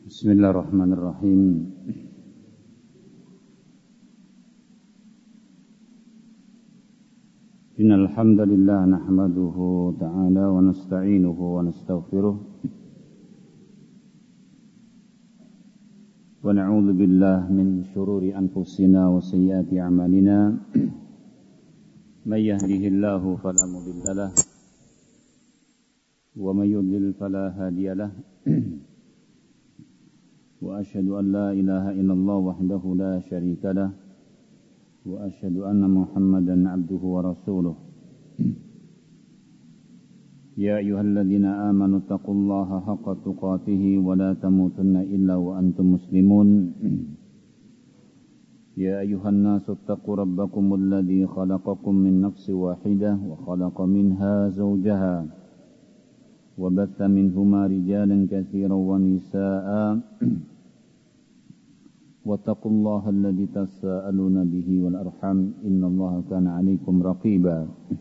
Bismillahirrahmanirrahim. Innal hamdalillah nahmaduhu ta'ala wa nasta'inuhu wa nastaghfiruh wa na'udzu billahi min shururi anfusina wa sayyiati a'malina. May yahdihillahu fala mudilla lahu wa may yudlil fala hadiya lahu. وأشهد أن لا إله إلا الله وحده لا شريك له وأشهد أن محمدا عبده ورسوله يا أيها الذين آمنوا اتقوا الله حق تقاته ولا تموتن إلا وأنتم مسلمون يا أيها الناس اتقوا ربكم الذي خلقكم من نفس واحدة وخلق منها زوجها وبث منهما رجالا كثيرا ونساء واتقوا الله الذي تساءلون به والأرحام إن الله كان عليكم رقيبا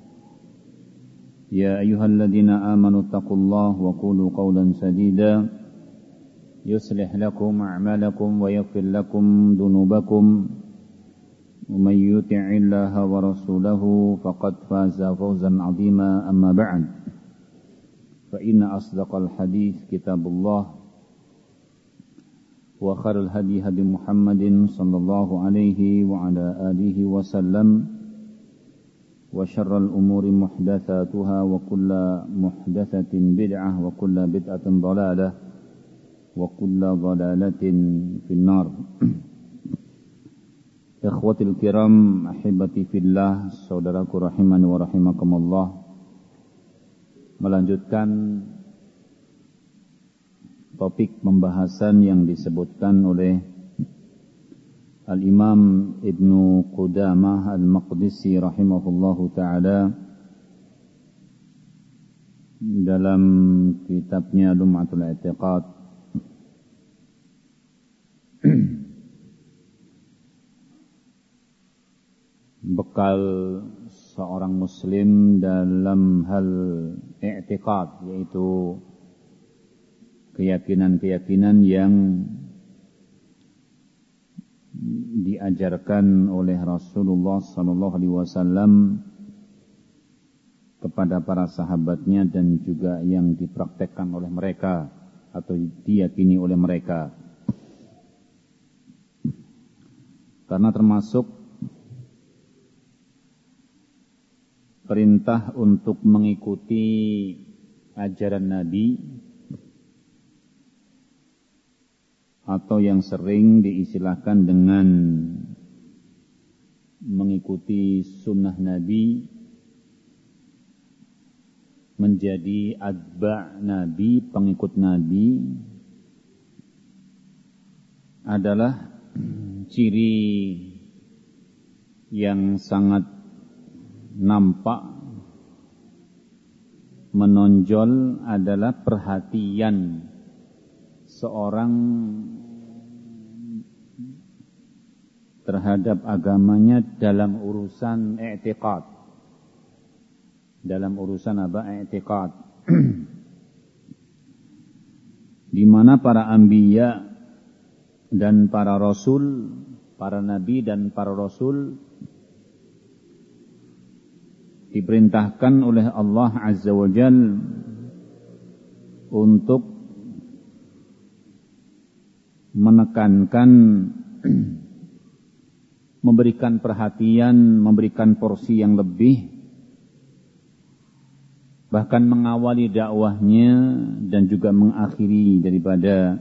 يا أيها الذين آمنوا اتقوا الله وقولوا قولا سديدا يصلح لكم أعمالكم ويغفر لكم ذنوبكم ومن يطع الله ورسوله فقد فاز فوزا عظيما أما بعد فإن أصدق الحديث كتاب الله وخير الهدي هدي محمد صلى الله عليه وعلى آله وسلم وشر الأمور محدثاتها وكل محدثة بدعة وكل بدعة ضلالة وكل ضلالة في النار. Ikhwati al-kiram, ahibati fillah, saudaraku rahimani wa rahimakumullah. Melanjutkan topik pembahasan yang disebutkan oleh Al-Imam Ibnu Qudamah Al-Maqdisi rahimahullahu ta'ala dalam kitabnya Lum'atul I'tiqad. Bekal seorang muslim dalam hal i'tiqad, yaitu keyakinan-keyakinan yang diajarkan oleh Rasulullah SAW kepada para sahabatnya dan juga yang dipraktekkan oleh mereka atau diyakini oleh mereka. Karena termasuk perintah untuk mengikuti ajaran Nabi atau yang sering diistilahkan dengan mengikuti sunnah Nabi, menjadi atba' Nabi, pengikut Nabi, adalah ciri yang sangat nampak, menonjol adalah perhatian seorang terhadap agamanya dalam urusan i'tiqad. Dalam urusan apa? I'tiqad. Di mana para anbiya dan para rasul, para nabi dan para rasul diperintahkan oleh Allah Azza wa Jalla untuk menekankan, memberikan perhatian, memberikan porsi yang lebih, bahkan mengawali dakwahnya dan juga mengakhiri daripada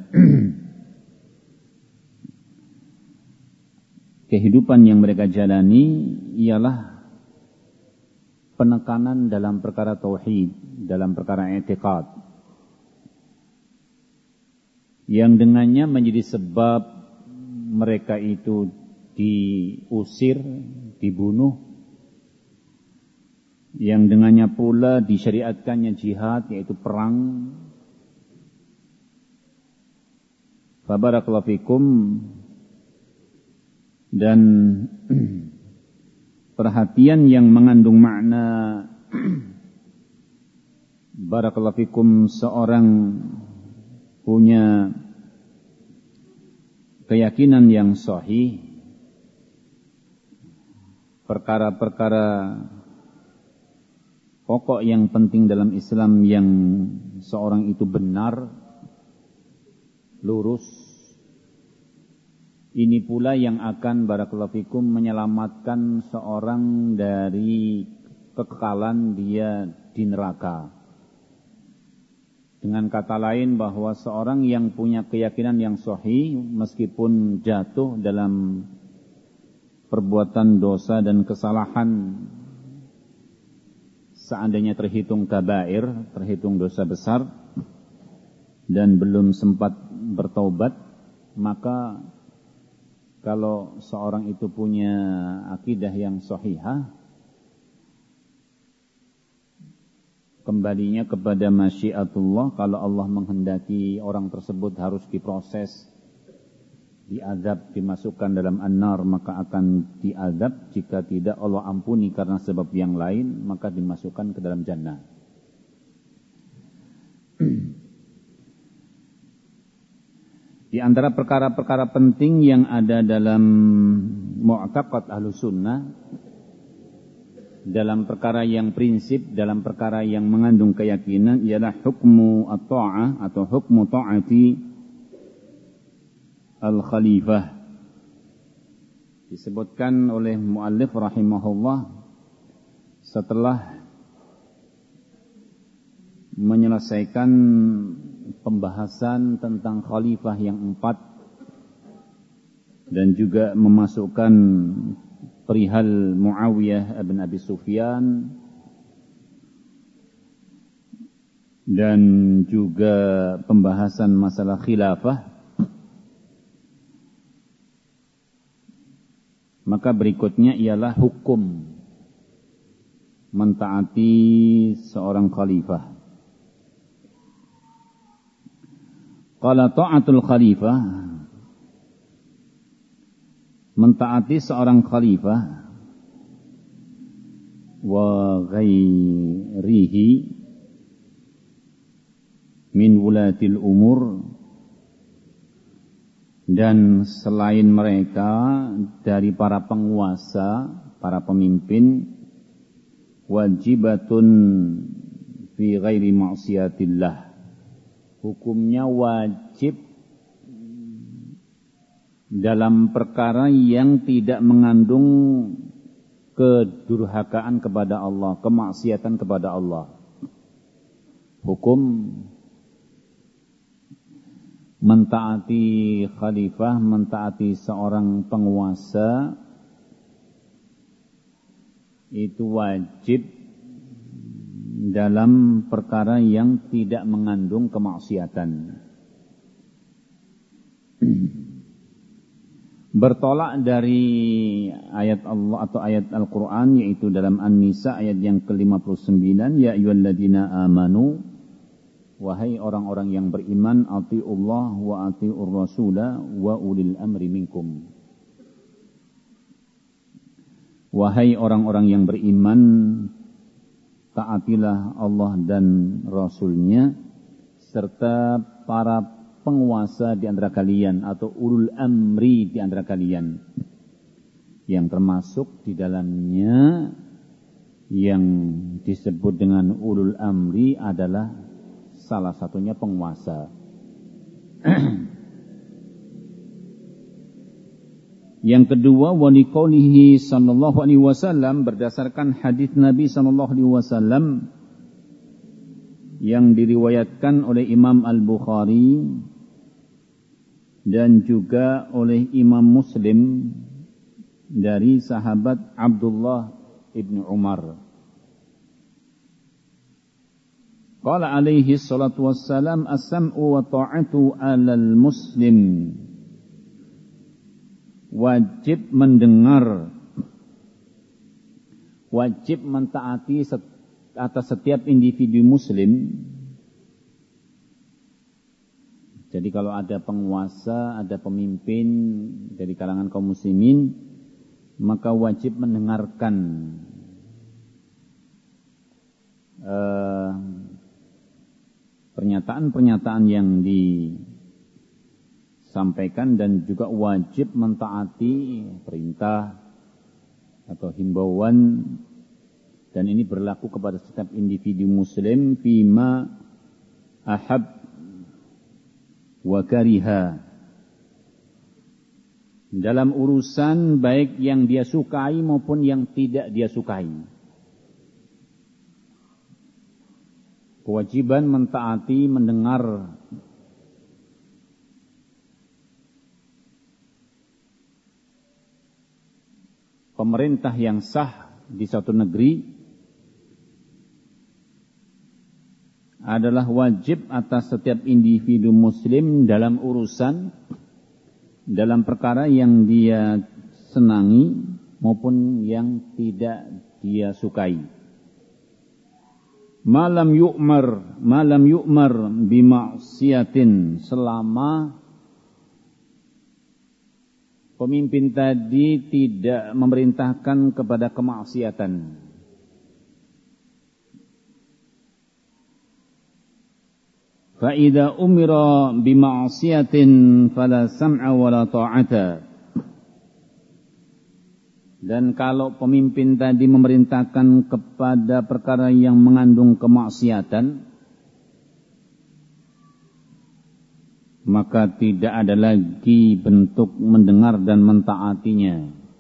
kehidupan yang mereka jalani ialah penekanan dalam perkara tauhid, dalam perkara i'tiqad, yang dengannya menjadi sebab mereka itu diusir, dibunuh, yang dengannya pula disyariatkannya jihad, yaitu perang. Fabarakallahu fikum. Dan perhatian yang mengandung makna barakallahu fikum, seorang punya keyakinan yang sahih, perkara-perkara pokok yang penting dalam Islam yang seorang itu benar, lurus, ini pula yang akan barakallahu fikum menyelamatkan seorang dari kekekalan dia di neraka. Dengan kata lain bahwa seorang yang punya keyakinan yang sahih meskipun jatuh dalam perbuatan dosa dan kesalahan, seandainya terhitung kabair, terhitung dosa besar dan belum sempat bertaubat, maka kalau seorang itu punya akidah yang sahihah, kembalinya kepada masyiatullah. Kalau Allah menghendaki orang tersebut harus diproses, diazab, dimasukkan dalam an-nar, maka akan diazab. Jika tidak, Allah ampuni karena sebab yang lain, maka dimasukkan ke dalam jannah. Di antara perkara-perkara penting yang ada dalam mu'taqad Ahlussunnah, dalam perkara yang prinsip, dalam perkara yang mengandung keyakinan, ialah hukmu at-ta'ah atau hukmu ta'ati al-khalifah. Disebutkan oleh muallif rahimahullah setelah menyelesaikan pembahasan tentang khalifah yang 4 dan juga memasukkan perihal Muawiyah bin Abi Sufyan dan juga pembahasan masalah khilafah, maka berikutnya ialah hukum mentaati seorang khalifah. Qala ta'atul khalifah, mentaati seorang khalifah, wa ghairihi min wulatil umur, dan selain mereka dari para penguasa, para pemimpin, wajibatun fi ghairi ma'siyatillah, hukumnya wajib dalam perkara yang tidak mengandung kedurhakaan kepada Allah, kemaksiatan kepada Allah. Hukum mentaati khalifah, mentaati seorang penguasa, itu wajib dalam perkara yang tidak mengandung kemaksiatan. Bertolak dari ayat Allah atau ayat Al-Quran, yaitu dalam An-Nisa ayat yang ke-59, ya ayyuhalladzina amanu, wahai orang-orang yang beriman, ati'ullah wa ati'ur rasula wa ulil amri minkum. Wahai orang-orang yang beriman, taatilah Allah dan Rasulnya serta para penguasa di antara kalian atau ulul amri di antara kalian, yang termasuk di dalamnya yang disebut dengan ulul amri adalah salah satunya penguasa. Yang kedua, wa liqaulihi sallallahu alaihi wasallam, berdasarkan hadis Nabi sallallahu alaihi wasallam yang diriwayatkan oleh Imam Al-Bukhari dan juga oleh Imam Muslim dari sahabat Abdullah ibn Umar. Qala alaihi salatu wassalam, as-sam'u wa ta'atu 'alal muslim. Wajib mendengar, wajib mentaati atas setiap individu muslim. Jadi kalau ada penguasa, ada pemimpin dari kalangan kaum muslimin, maka wajib mendengarkan pernyataan-pernyataan yang sampaikan dan juga wajib mentaati perintah atau himbauan, dan ini berlaku kepada setiap individu muslim fima ahab wa kariha, dalam urusan baik yang dia sukai maupun yang tidak dia sukai. Kewajiban mentaati, mendengar pemerintah yang sah di suatu negeri adalah wajib atas setiap individu muslim dalam urusan, dalam perkara yang dia senangi maupun yang tidak dia sukai. Malam yu'mar bima'siyatin, selama pemimpin tadi tidak memerintahkan kepada kemaksiatan. Fa idza umira bima'siyatin fala sam'a wala ta'ata. Dan kalau pemimpin tadi memerintahkan kepada perkara yang mengandung kemaksiatan, maka tidak ada lagi bentuk mendengar dan mentaatinya.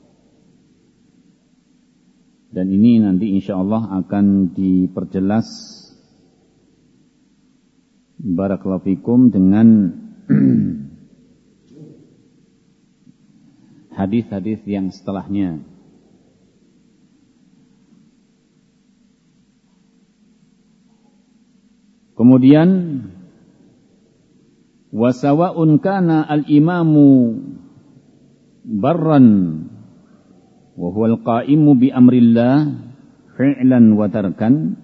Dan ini nanti insyaallah akan diperjelas barakallahu fikum dengan hadis-hadis yang setelahnya. Kemudian wasawa'un kana al-imamu barran wa huwa al-qa'imu bi amrillah fi'lan wa tarkan.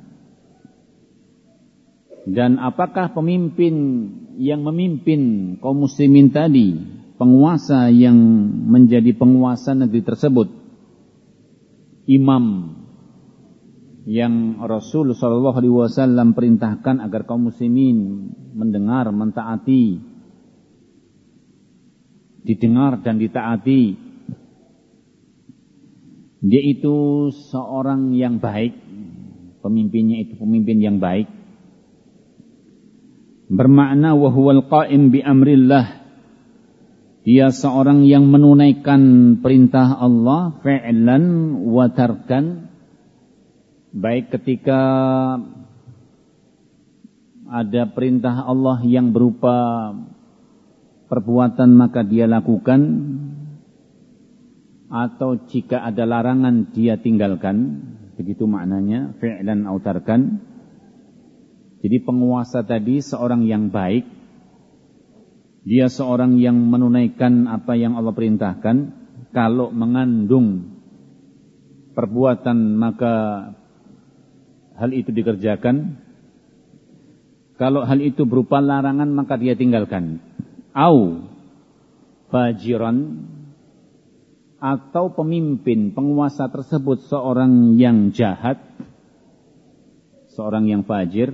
Dan apakah pemimpin yang memimpin kaum muslimin tadi, penguasa yang menjadi penguasa negeri tersebut, imam yang Rasul sallallahu alaihi wasallam perintahkan agar kaum muslimin mendengar, mentaati, didengar dan ditaati, dia itu seorang yang baik, pemimpinnya itu pemimpin yang baik, bermakna wa huwal qa'im bi amrillah, dia seorang yang menunaikan perintah Allah fi'lan wa tarkan, baik ketika ada perintah Allah yang berupa perbuatan maka dia lakukan, atau jika ada larangan dia tinggalkan. Begitu maknanya fi'lan au tarkan. Jadi penguasa tadi seorang yang baik, dia seorang yang menunaikan apa yang Allah perintahkan. Kalau mengandung perbuatan maka hal itu dikerjakan. Kalau hal itu berupa larangan maka dia tinggalkan. Au fajiran, atau pemimpin, penguasa tersebut seorang yang jahat, seorang yang fajir.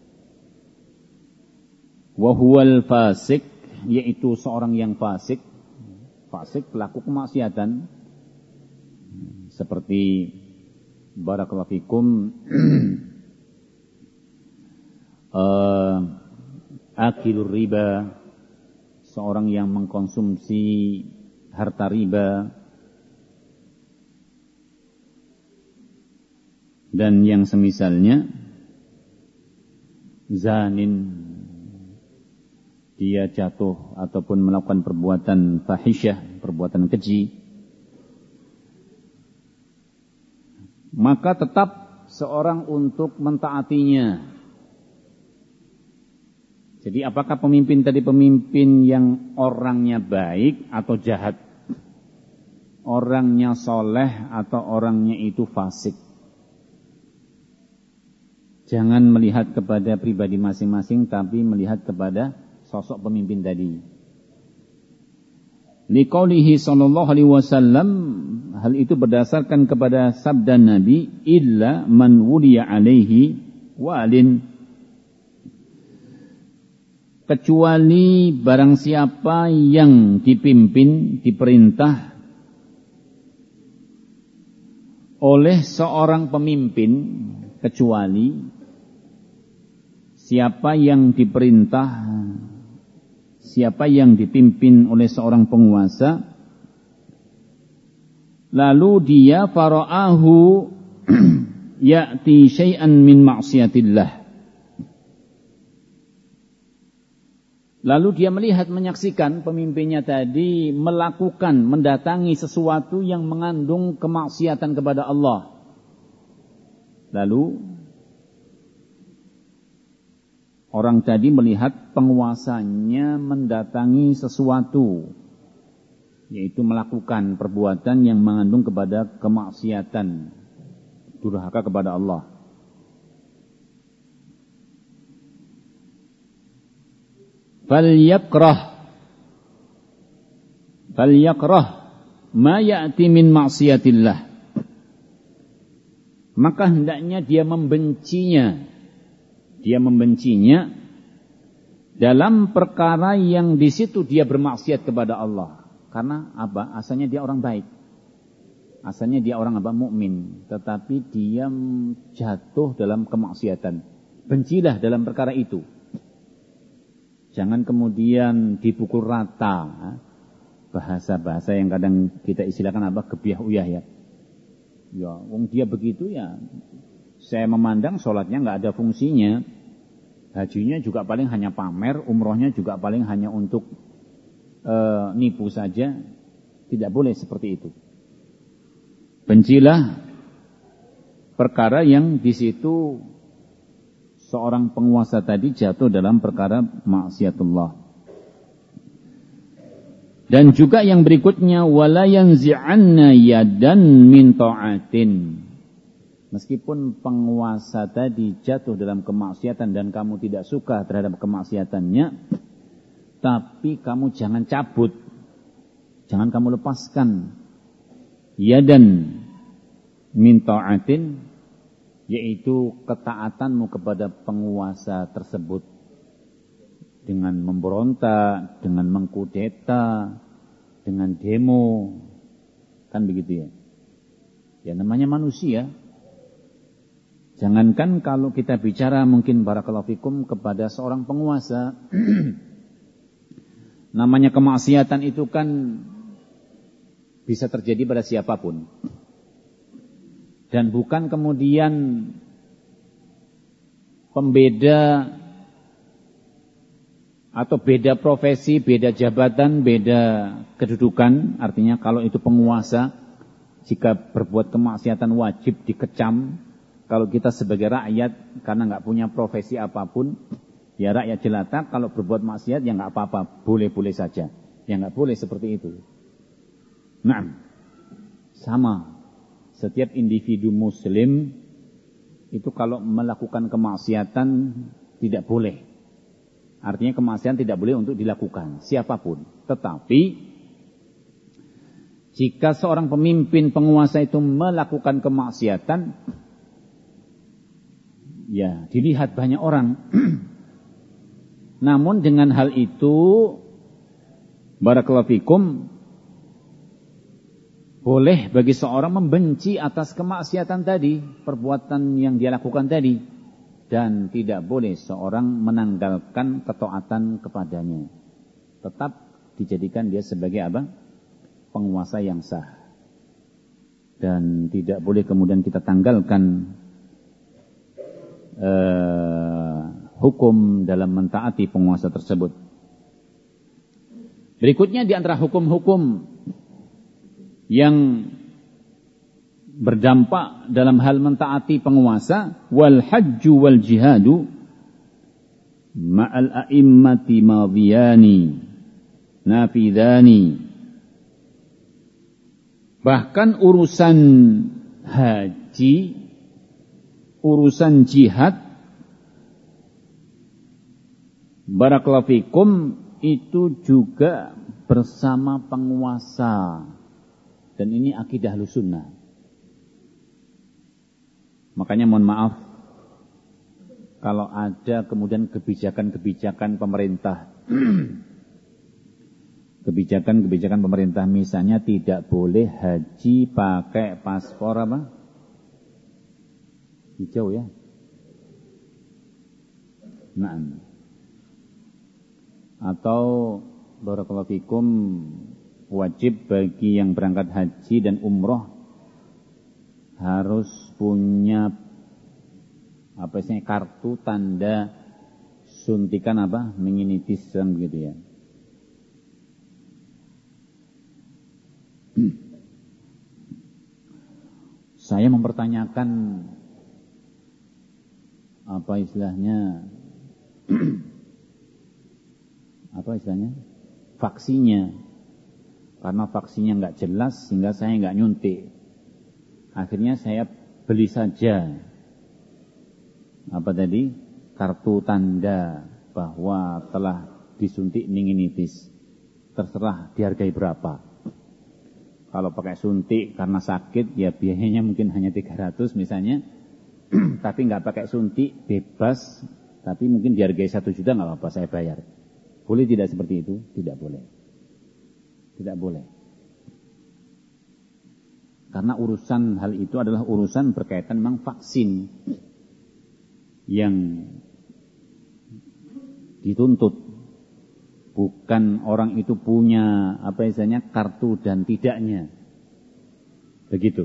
Wa huwal fasik, yaitu seorang yang fasik. Fasik pelaku kemaksiatan. Seperti barakallahu fikum akilur riba, seorang yang mengkonsumsi harta riba, dan yang semisalnya. Zanin, dia jatuh ataupun melakukan perbuatan fahisyah, perbuatan keji, maka tetap seorang untuk mentaatinya. Jadi apakah pemimpin tadi pemimpin yang orangnya baik atau jahat? Orangnya soleh atau orangnya itu fasik? Jangan melihat kepada pribadi masing-masing, tapi melihat kepada sosok pemimpin tadi. Liqaulihi sallallahu alaihi wasallam, hal itu berdasarkan kepada sabda Nabi, illa man wuliya alaihi walin, kecuali barang siapa yang dipimpin, diperintah oleh seorang pemimpin, kecuali siapa yang diperintah, siapa yang dipimpin oleh seorang penguasa, lalu dia fara'ahu ya'ti syai'an min ma'siyatillah. Lalu dia melihat, menyaksikan pemimpinnya tadi melakukan, mendatangi sesuatu yang mengandung kemaksiatan kepada Allah. Lalu orang tadi melihat penguasanya mendatangi sesuatu, yaitu melakukan perbuatan yang mengandung kepada kemaksiatan, durhaka kepada Allah. Falyakrah ma ya'ti min ma'siyatillah. Maka hendaknya dia membencinya. Dia membencinya dalam perkara yang di situ dia bermaksiat kepada Allah. Karena apa? Asalnya dia orang baik. Asalnya dia orang apa? Mukmin, tetapi dia jatuh dalam kemaksiatan. Bencilah dalam perkara itu. Jangan kemudian dipukul rata. Bahasa-bahasa yang kadang kita istilahkan apa? Gebiah uyah ya. Ya, wong dia begitu ya. Saya memandang sholatnya nggak ada fungsinya. Hajinya juga paling hanya pamer, umrohnya juga paling hanya untuk nipu saja. Tidak boleh seperti itu. Bencilah perkara yang di situ seorang penguasa tadi jatuh dalam perkara maksiatullah. Dan juga yang berikutnya, wala yanzi'anna yadan min ta'atin. Meskipun penguasa tadi jatuh dalam kemaksiatan dan kamu tidak suka terhadap kemaksiatannya, tapi kamu jangan cabut, jangan kamu lepaskan yadan min ta'atin, yaitu ketaatanmu kepada penguasa tersebut, dengan memberontak, dengan mengkudeta, dengan demo, kan begitu ya. Ya namanya manusia. Jangankan kalau kita bicara mungkin barakallahu fikum kepada seorang penguasa, namanya kemaksiatan itu kan bisa terjadi pada siapapun. Dan bukan kemudian pembeda atau beda profesi, beda jabatan, beda kedudukan. Artinya kalau itu penguasa, jika berbuat kemaksiatan wajib dikecam. Kalau kita sebagai rakyat, karena nggak punya profesi apapun, ya rakyat jelata, kalau berbuat maksiat ya nggak apa-apa, boleh-boleh saja. Ya nggak boleh seperti itu. Nah, sama. Setiap individu muslim itu kalau melakukan kemaksiatan tidak boleh. Artinya kemaksiatan tidak boleh untuk dilakukan siapapun. Tetapi jika seorang pemimpin penguasa itu melakukan kemaksiatan, ya dilihat banyak orang. Namun dengan hal itu, barakallahu fikum, boleh bagi seorang membenci atas kemaksiatan tadi, perbuatan yang dia lakukan tadi, dan tidak boleh seorang menanggalkan ketaatan kepadanya. Tetap dijadikan dia sebagai apa? Penguasa yang sah. Dan tidak boleh kemudian kita tanggalkan hukum dalam mentaati penguasa tersebut. Berikutnya di antara hukum-hukum yang berdampak dalam hal mentaati penguasa, wal hajju wal jihadu ma'al a'immati madhiyani nafidhani. Bahkan urusan haji, urusan jihad, barakallahu fikum, itu juga bersama penguasa. Dan ini akidah Ahlussunnah. Makanya mohon maaf, kalau ada kemudian kebijakan-kebijakan pemerintah, kebijakan-kebijakan pemerintah misalnya tidak boleh haji pakai paspor apa? Hijau ya. Nah. Atau barakallahu fikum wajib bagi yang berangkat haji dan umroh harus punya apa istilahnya kartu tanda suntikan apa meningitis kan begitu ya. Saya mempertanyakan apa istilahnya vaksinnya, karena vaksinnya nggak jelas sehingga saya nggak nyuntik. Akhirnya saya beli saja kartu tanda bahwa telah disuntik meningitis. Terserah dihargai berapa. Kalau pakai suntik karena sakit ya biayanya mungkin hanya 300 misalnya. Tapi nggak pakai suntik bebas, tapi mungkin dihargai 1 juta nggak apa-apa saya bayar. Boleh tidak seperti itu? Tidak boleh. Tidak boleh. Karena urusan hal itu adalah urusan berkaitan memang vaksin yang dituntut. Bukan orang itu punya kartu dan tidaknya. Begitu.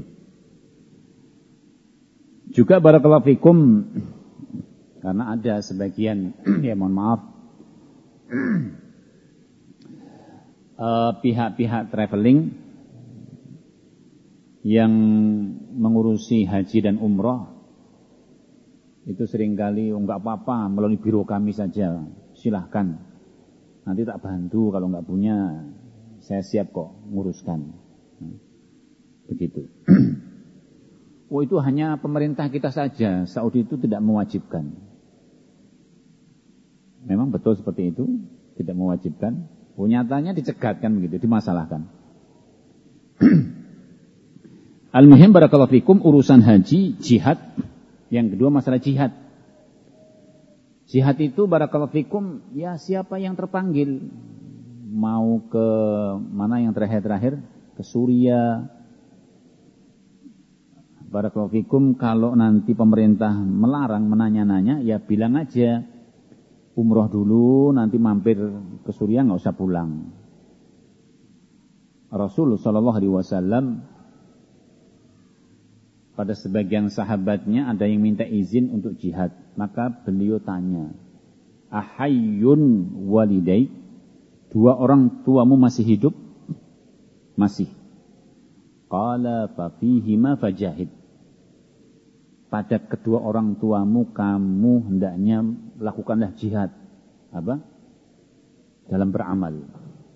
Juga barakallahu fikum, karena ada sebagian ya mohon maaf pihak-pihak traveling yang mengurusi haji dan umroh itu seringkali enggak apa-apa melalui biro kami saja, silahkan nanti tak bantu, kalau enggak punya saya siap kok nguruskan. Begitu. Oh itu hanya pemerintah kita saja, Saudi itu tidak mewajibkan. Memang betul seperti itu, tidak mewajibkan. Oh nyatanya dicegat kan begitu, dimasalahkan. Al-muhim barakallahu fikum urusan haji, jihad. Yang kedua masalah jihad. Jihad itu barakallahu fikum ya siapa yang terpanggil. Mau ke mana yang terakhir-terakhir? Ke Suriah. Barakallahu fikum kalau nanti pemerintah melarang menanya-nanya ya bilang aja umroh dulu nanti mampir ke Suriah enggak usah pulang. Rasulullah sallallahu alaihi wasallam pada sebagian sahabatnya ada yang minta izin untuk jihad, maka beliau tanya, "Ahayyun walidaik? 2 orang tuamu masih hidup?" Masih. Qala fa fihima fajahid. Pada kedua orang tuamu kamu hendaknya lakukanlah jihad. Apa? Dalam beramal.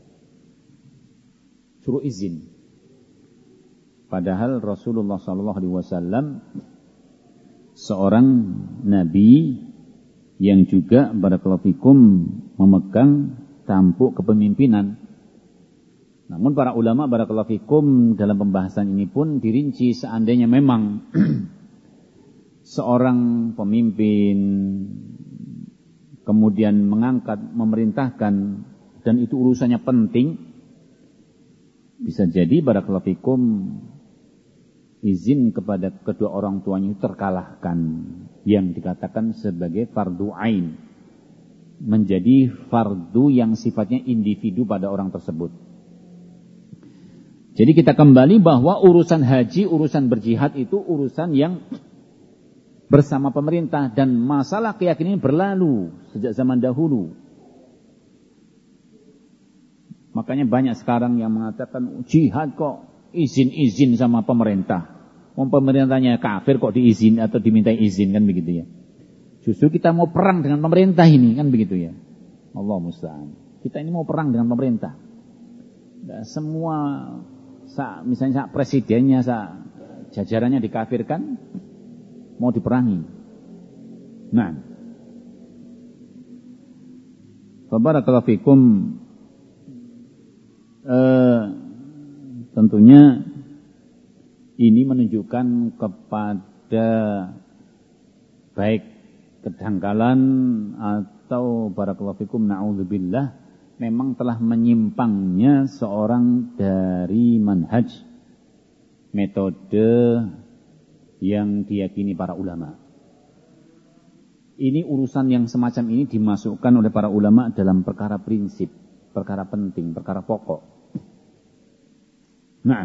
Suruh izin. Padahal Rasulullah SAW seorang nabi yang juga barakallahu fikum memegang tampuk kepemimpinan. Namun para ulama barakallahu fikum dalam pembahasan ini pun dirinci seandainya memang seorang pemimpin kemudian mengangkat, memerintahkan dan itu urusannya penting, bisa jadi barakallahu fikum izin kepada kedua orang tuanya itu terkalahkan, yang dikatakan sebagai fardu ain, menjadi fardu yang sifatnya individu pada orang tersebut. Jadi kita kembali bahwa urusan haji, urusan berjihad itu urusan yang bersama pemerintah, dan masalah keyakinan berlalu sejak zaman dahulu. Makanya banyak sekarang yang mengatakan jihad kok izin-izin sama pemerintah. Pemerintahnya kafir kok diizin atau diminta izin kan begitu ya. Justru kita mau perang dengan pemerintah ini kan begitu ya. Allah musta'an. Kita ini mau perang dengan pemerintah. Nah, semua misalnya presidennya, jajarannya dikafirkan, mau diperangi. Nah, barakallahu fikum. Tentunya ini menunjukkan kepada baik kedangkalan atau barakallahu fikum na'udzubillah memang telah menyimpangnya seorang dari manhaj metode yang diyakini para ulama. Ini urusan yang semacam ini dimasukkan oleh para ulama dalam perkara prinsip, perkara penting, perkara pokok. Nah,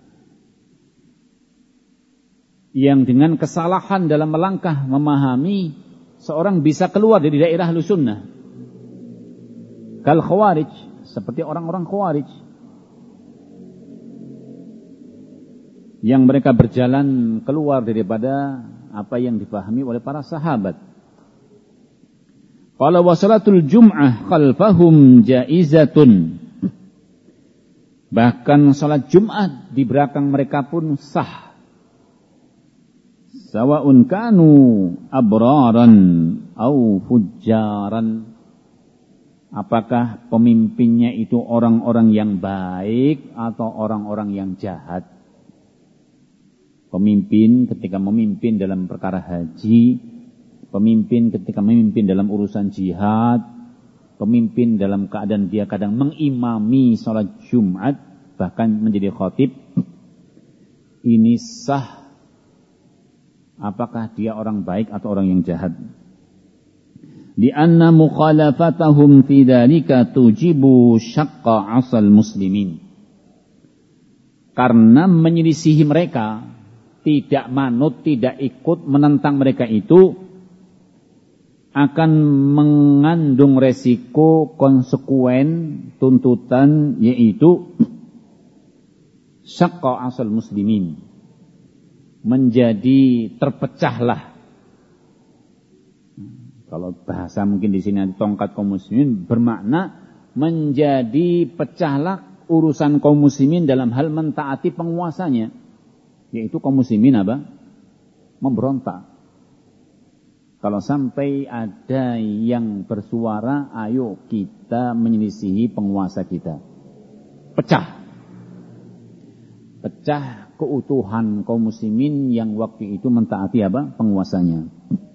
yang dengan kesalahan dalam melangkah memahami, seorang bisa keluar dari daerah Ahlussunnah. Kal khawarij, seperti orang-orang khawarij yang mereka berjalan keluar daripada apa yang dipahami oleh para sahabat. Qala wa salatul jum'ah khalfahum jaizatun. Bahkan salat Jumat di belakang mereka pun sah. Sawa'un kanu abraran au fujjaran. Apakah pemimpinnya itu orang-orang yang baik atau orang-orang yang jahat? Pemimpin ketika memimpin dalam perkara haji, pemimpin ketika memimpin dalam urusan jihad, pemimpin dalam keadaan dia kadang mengimami sholat Jumat, bahkan menjadi khatib, ini sah. Apakah dia orang baik atau orang yang jahat? Di anna mukhalafatahum fi dzalika tujibu syaqqa 'asal muslimin. Karena menyelisihi mereka, tidak manut, tidak ikut, menentang mereka itu akan mengandung resiko konsekuen tuntutan, yaitu syaqqa 'asal muslimin, menjadi terpecahlah. Kalau bahasa mungkin di sini tongkat kaum muslimin bermakna menjadi pecahlah urusan kaum muslimin dalam hal mentaati penguasanya, yaitu kaum muslimin apa? Memberontak. Kalau sampai ada yang bersuara, ayo kita menyelisihi penguasa kita. Pecah. Pecah keutuhan kaum muslimin yang waktu itu mentaati apa? Penguasanya.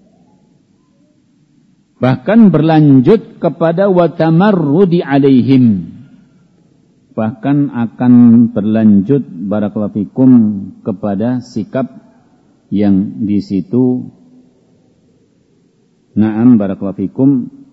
Bahkan berlanjut kepada watamarrudi alaihim. Bahkan akan berlanjut barakallahu fikum kepada sikap yang di situ na'am barakallahu fikum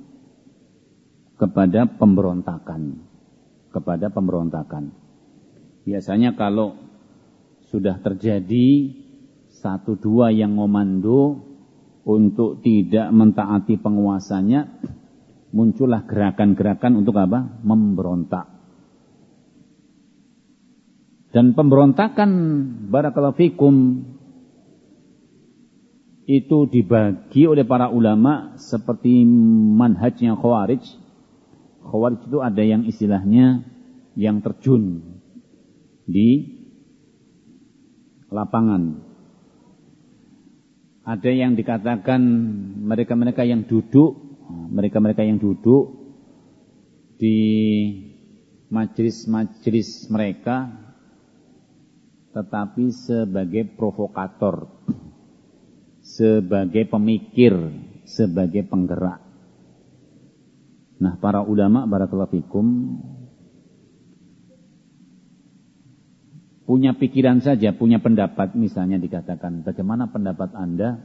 kepada pemberontakan. Kepada pemberontakan. Biasanya kalau sudah terjadi satu dua yang ngomando untuk tidak mentaati penguasanya, muncullah gerakan-gerakan untuk apa? Memberontak. Dan pemberontakan barakallahu fikum itu dibagi oleh para ulama seperti manhajnya Khawarij. Khawarij itu ada yang istilahnya yang terjun di lapangan. Ada yang dikatakan mereka-mereka yang duduk di majelis-majelis mereka, tetapi sebagai provokator, sebagai pemikir, sebagai penggerak. Nah, para ulama barakallahu fikum punya pikiran saja, punya pendapat. Misalnya dikatakan, bagaimana pendapat Anda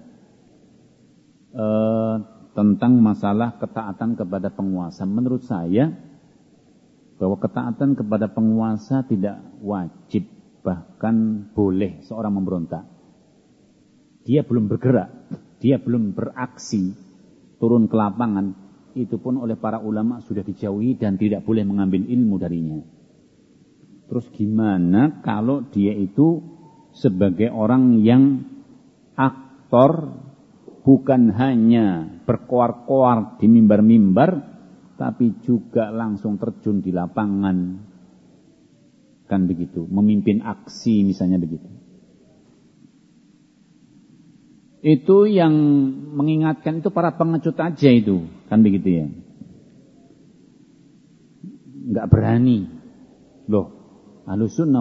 tentang masalah ketaatan kepada penguasa? Menurut saya, bahwa ketaatan kepada penguasa tidak wajib, bahkan boleh seorang memberontak. Dia belum bergerak, dia belum beraksi, turun ke lapangan, itu pun oleh para ulama sudah dijauhi dan tidak boleh mengambil ilmu darinya. Terus gimana kalau dia itu sebagai orang yang aktor, bukan hanya berkoar-koar di mimbar-mimbar, tapi juga langsung terjun di lapangan. Kan begitu, memimpin aksi misalnya begitu. Itu yang mengingatkan itu para pengecut aja itu, kan begitu ya. Enggak berani. Loh, Ahlussunnah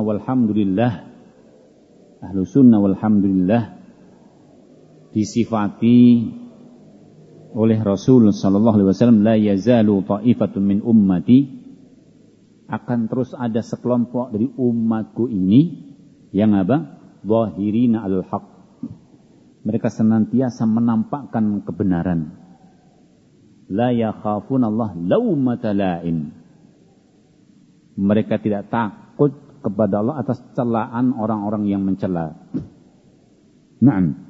walhamdulillah disifati oleh Rasul sallallahu alaihi wasallam, la yazalu ta'ifatun min ummati, akan terus ada sekelompok dari umatku ini yang apa? Zahirina al-haq. Mereka senantiasa menampakkan kebenaran. La yakhafuna Allah laumata la'in. Mereka tidak takut kepada Allah atas celaan orang-orang yang mencela. Naam.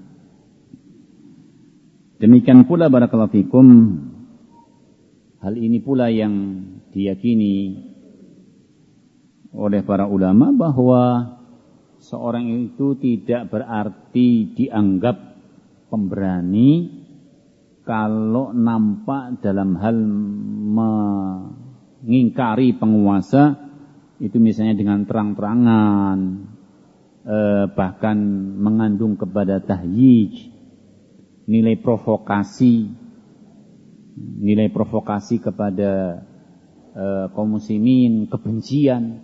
Demikian pula barakallahu fikum, hal ini pula yang diyakini oleh para ulama bahwa seorang itu tidak berarti dianggap pemberani kalau nampak dalam hal mengingkari penguasa itu misalnya dengan terang-terangan, bahkan mengandung kepada tahyij, nilai provokasi kepada kaum muslimin, kebencian.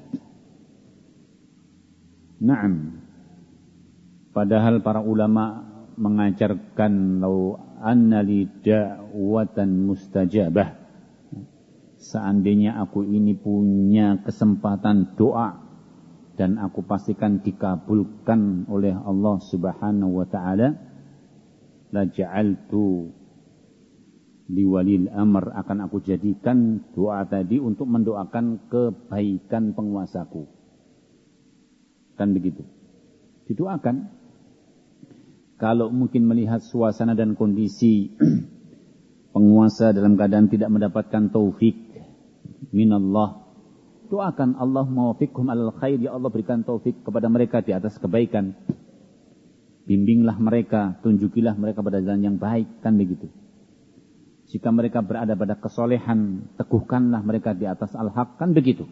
Naam. Padahal para ulama mengajarkan lau anna li da'watan mustajabah. Seandainya aku ini punya kesempatan doa dan aku pastikan dikabulkan oleh Allah Subhanahu wa taala, la ja'altu liwalil amr, akan aku jadikan doa tadi untuk mendoakan kebaikan penguasaku. Kan begitu. Didoakan. Kalau mungkin melihat suasana dan kondisi penguasa dalam keadaan tidak mendapatkan taufik minallah, doakan Allah maufiqhum alal khair, ya Allah berikan taufik kepada mereka di atas kebaikan. Bimbinglah mereka, tunjukilah mereka pada jalan yang baik, kan begitu. Jika mereka berada pada kesolehan, teguhkanlah mereka di atas al-haq, kan begitu.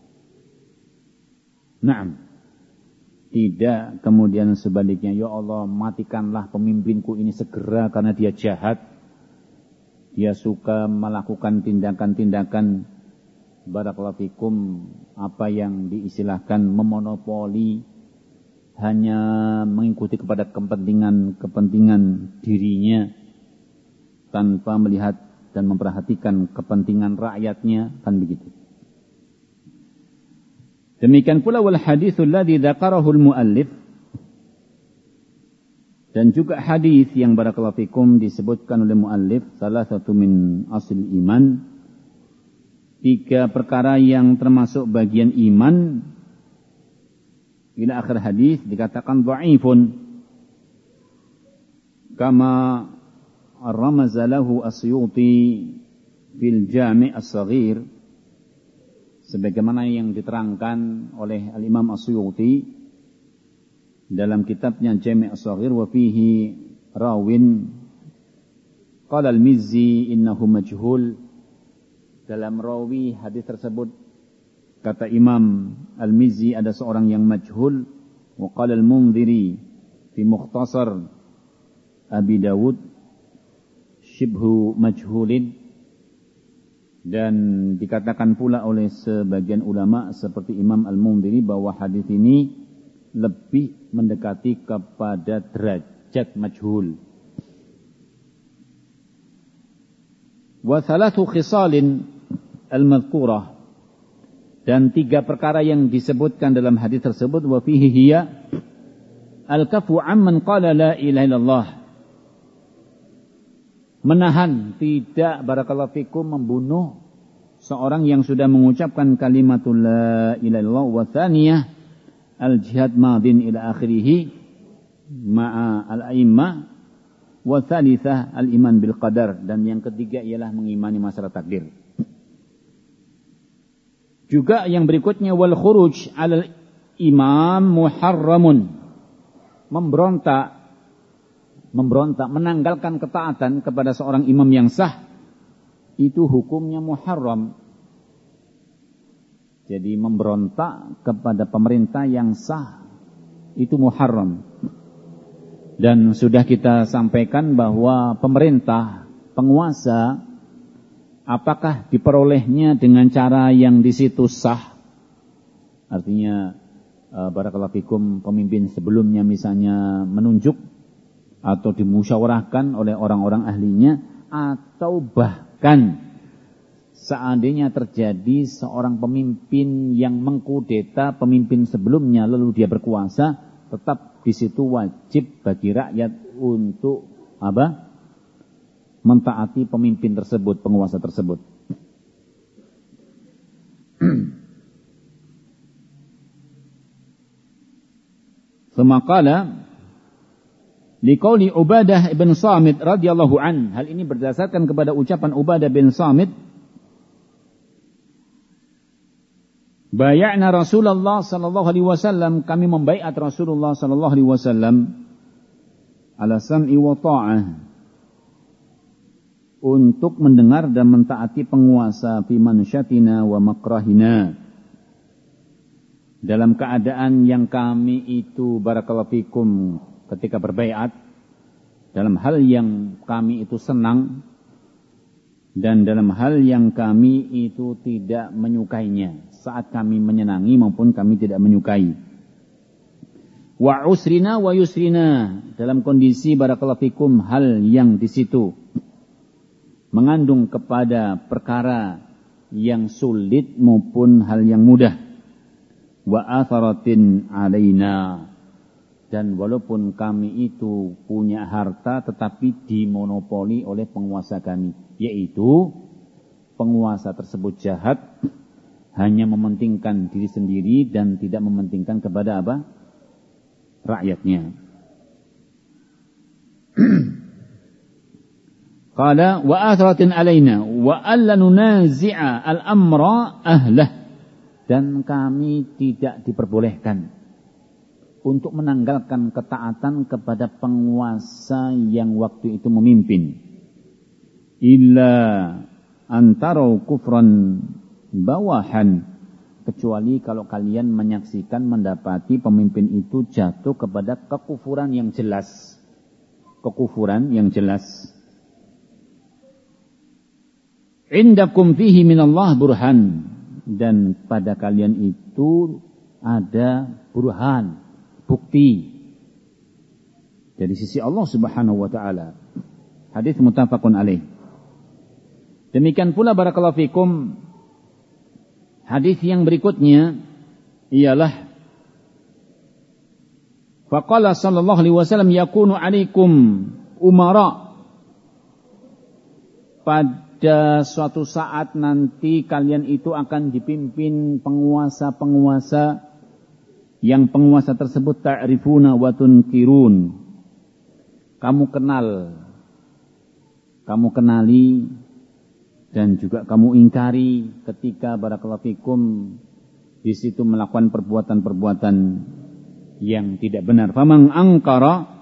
Naam. Tidak kemudian sebaliknya, ya Allah matikanlah pemimpinku ini segera karena dia jahat. Dia suka melakukan tindakan-tindakan barakallahu fikum, apa yang diistilahkan memonopoli, hanya mengikuti kepada kepentingan dirinya tanpa melihat dan memperhatikan kepentingan rakyatnya, kan begitu. Demikian pula wal haditsul ladzi dzakarahu al muallif, dan juga hadis yang barakallahu fikum disebutkan oleh muallif, salah satu min asl iman, 3 perkara yang termasuk bagian iman, ila akhir hadis dikatakan dhaifun kama ramaza lahu Asyuti fil Jami' as-Saghir, sebagaimana yang diterangkan oleh al-Imam Asyuti dalam kitabnya Jami' as-Saghir, wa fihi rawin qala al-Mizzi innahu majhul. Dalam rawi hadis tersebut kata Imam Al-Mizzi ada seorang yang majhul. Wa qala al-Mundhiri fi Mukhtasar Abi Dawud shibhu majhulin. Dan dikatakan pula oleh sebagian ulama seperti Imam Al-Mundhiri bahwa hadis ini lebih mendekati kepada derajat majhul. Wa thalathu khisalin al-madhkurah, dan 3 perkara yang disebutkan dalam hadis tersebut, wa fihi hiya al-kafu amman qala la ilaha illallah, menahan, tidak barakallahu fikum membunuh seorang yang sudah mengucapkan kalimatul la ilaha illallah. Wa thaniyah al-jihad madin ila akhirih ma'a al-a'immah. Wa thalithah al-iman bil qadar, dan yang ketiga ialah mengimani masalah takdir. Juga yang berikutnya wal khuruj 'alal imam muharramun, memberontak, menanggalkan ketaatan kepada seorang imam yang sah, itu hukumnya muharram. Jadi memberontak kepada pemerintah yang sah itu muharram. Dan sudah kita sampaikan bahwa pemerintah, penguasa, apakah diperolehnya dengan cara yang di situ sah? Artinya barakallahu fikum, pemimpin sebelumnya misalnya menunjuk atau dimusyawarahkan oleh orang-orang ahlinya, atau bahkan seandainya terjadi seorang pemimpin yang mengkudeta pemimpin sebelumnya lalu dia berkuasa, tetap di situ wajib bagi rakyat untuk mentaati pemimpin tersebut, penguasa tersebut. Semaqala liqauli Ubadah bin Samit radhiyallahu an. Hal ini berdasarkan kepada ucapan Ubadah bin Samit, bay'na Rasulullah sallallahu alaihi wasallam, kami membaiat Rasulullah sallallahu alaihi wasallam ala sam'i wa ta'ah, untuk mendengar dan mentaati penguasa fi mansyatina wa makrahina, dalam keadaan yang kami itu barakallahu fikum ketika berbaiat, dalam hal yang kami itu senang dan dalam hal yang kami itu tidak menyukainya, saat kami menyenangi maupun kami tidak menyukai. Wa usrina wa yusrina, dalam kondisi barakallahu fikum hal yang di situ mengandung kepada perkara yang sulit maupun hal yang mudah. Wa atharatin alaina, dan walaupun kami itu punya harta tetapi dimonopoli oleh penguasa kami, yaitu penguasa tersebut jahat, hanya mementingkan diri sendiri dan tidak mementingkan kepada rakyatnya. Qala wa atharatin alaina wa alla nunazi'a al-amra ahlah, dan kami tidak diperbolehkan untuk menanggalkan ketaatan kepada penguasa yang waktu itu memimpin. Illa antarau kufran bawahan, kecuali kalau kalian menyaksikan mendapati pemimpin itu jatuh kepada kekufuran yang jelas. Kekufuran yang jelas. Indakum fihi minallah burhan, dan pada kalian itu ada burhan, bukti dari sisi Allah Subhanahu wa taala. Hadis muttafaqun alaih. Demikian pula barakallahu fikum hadis yang berikutnya ialah faqala sallallahu alaihi wasallam yakunu alaikum umara, pada suatu saat nanti kalian itu akan dipimpin penguasa-penguasa yang penguasa tersebut ta'rifuna wa tunkirun, kamu kenal, kamu kenali dan juga kamu ingkari ketika barakallahu fikum di situ melakukan perbuatan-perbuatan yang tidak benar. Faman angkara,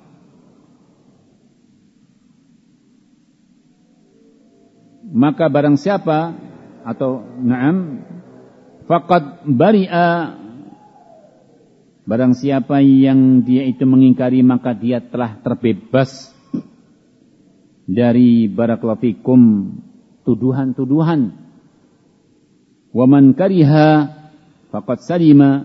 maka barang siapa atau na'am faqad bari'a, barang siapa yang dia itu mengingkari maka dia telah terbebas dari barakallahu fikum tuduhan-tuduhan. Wa man kariha faqad salima,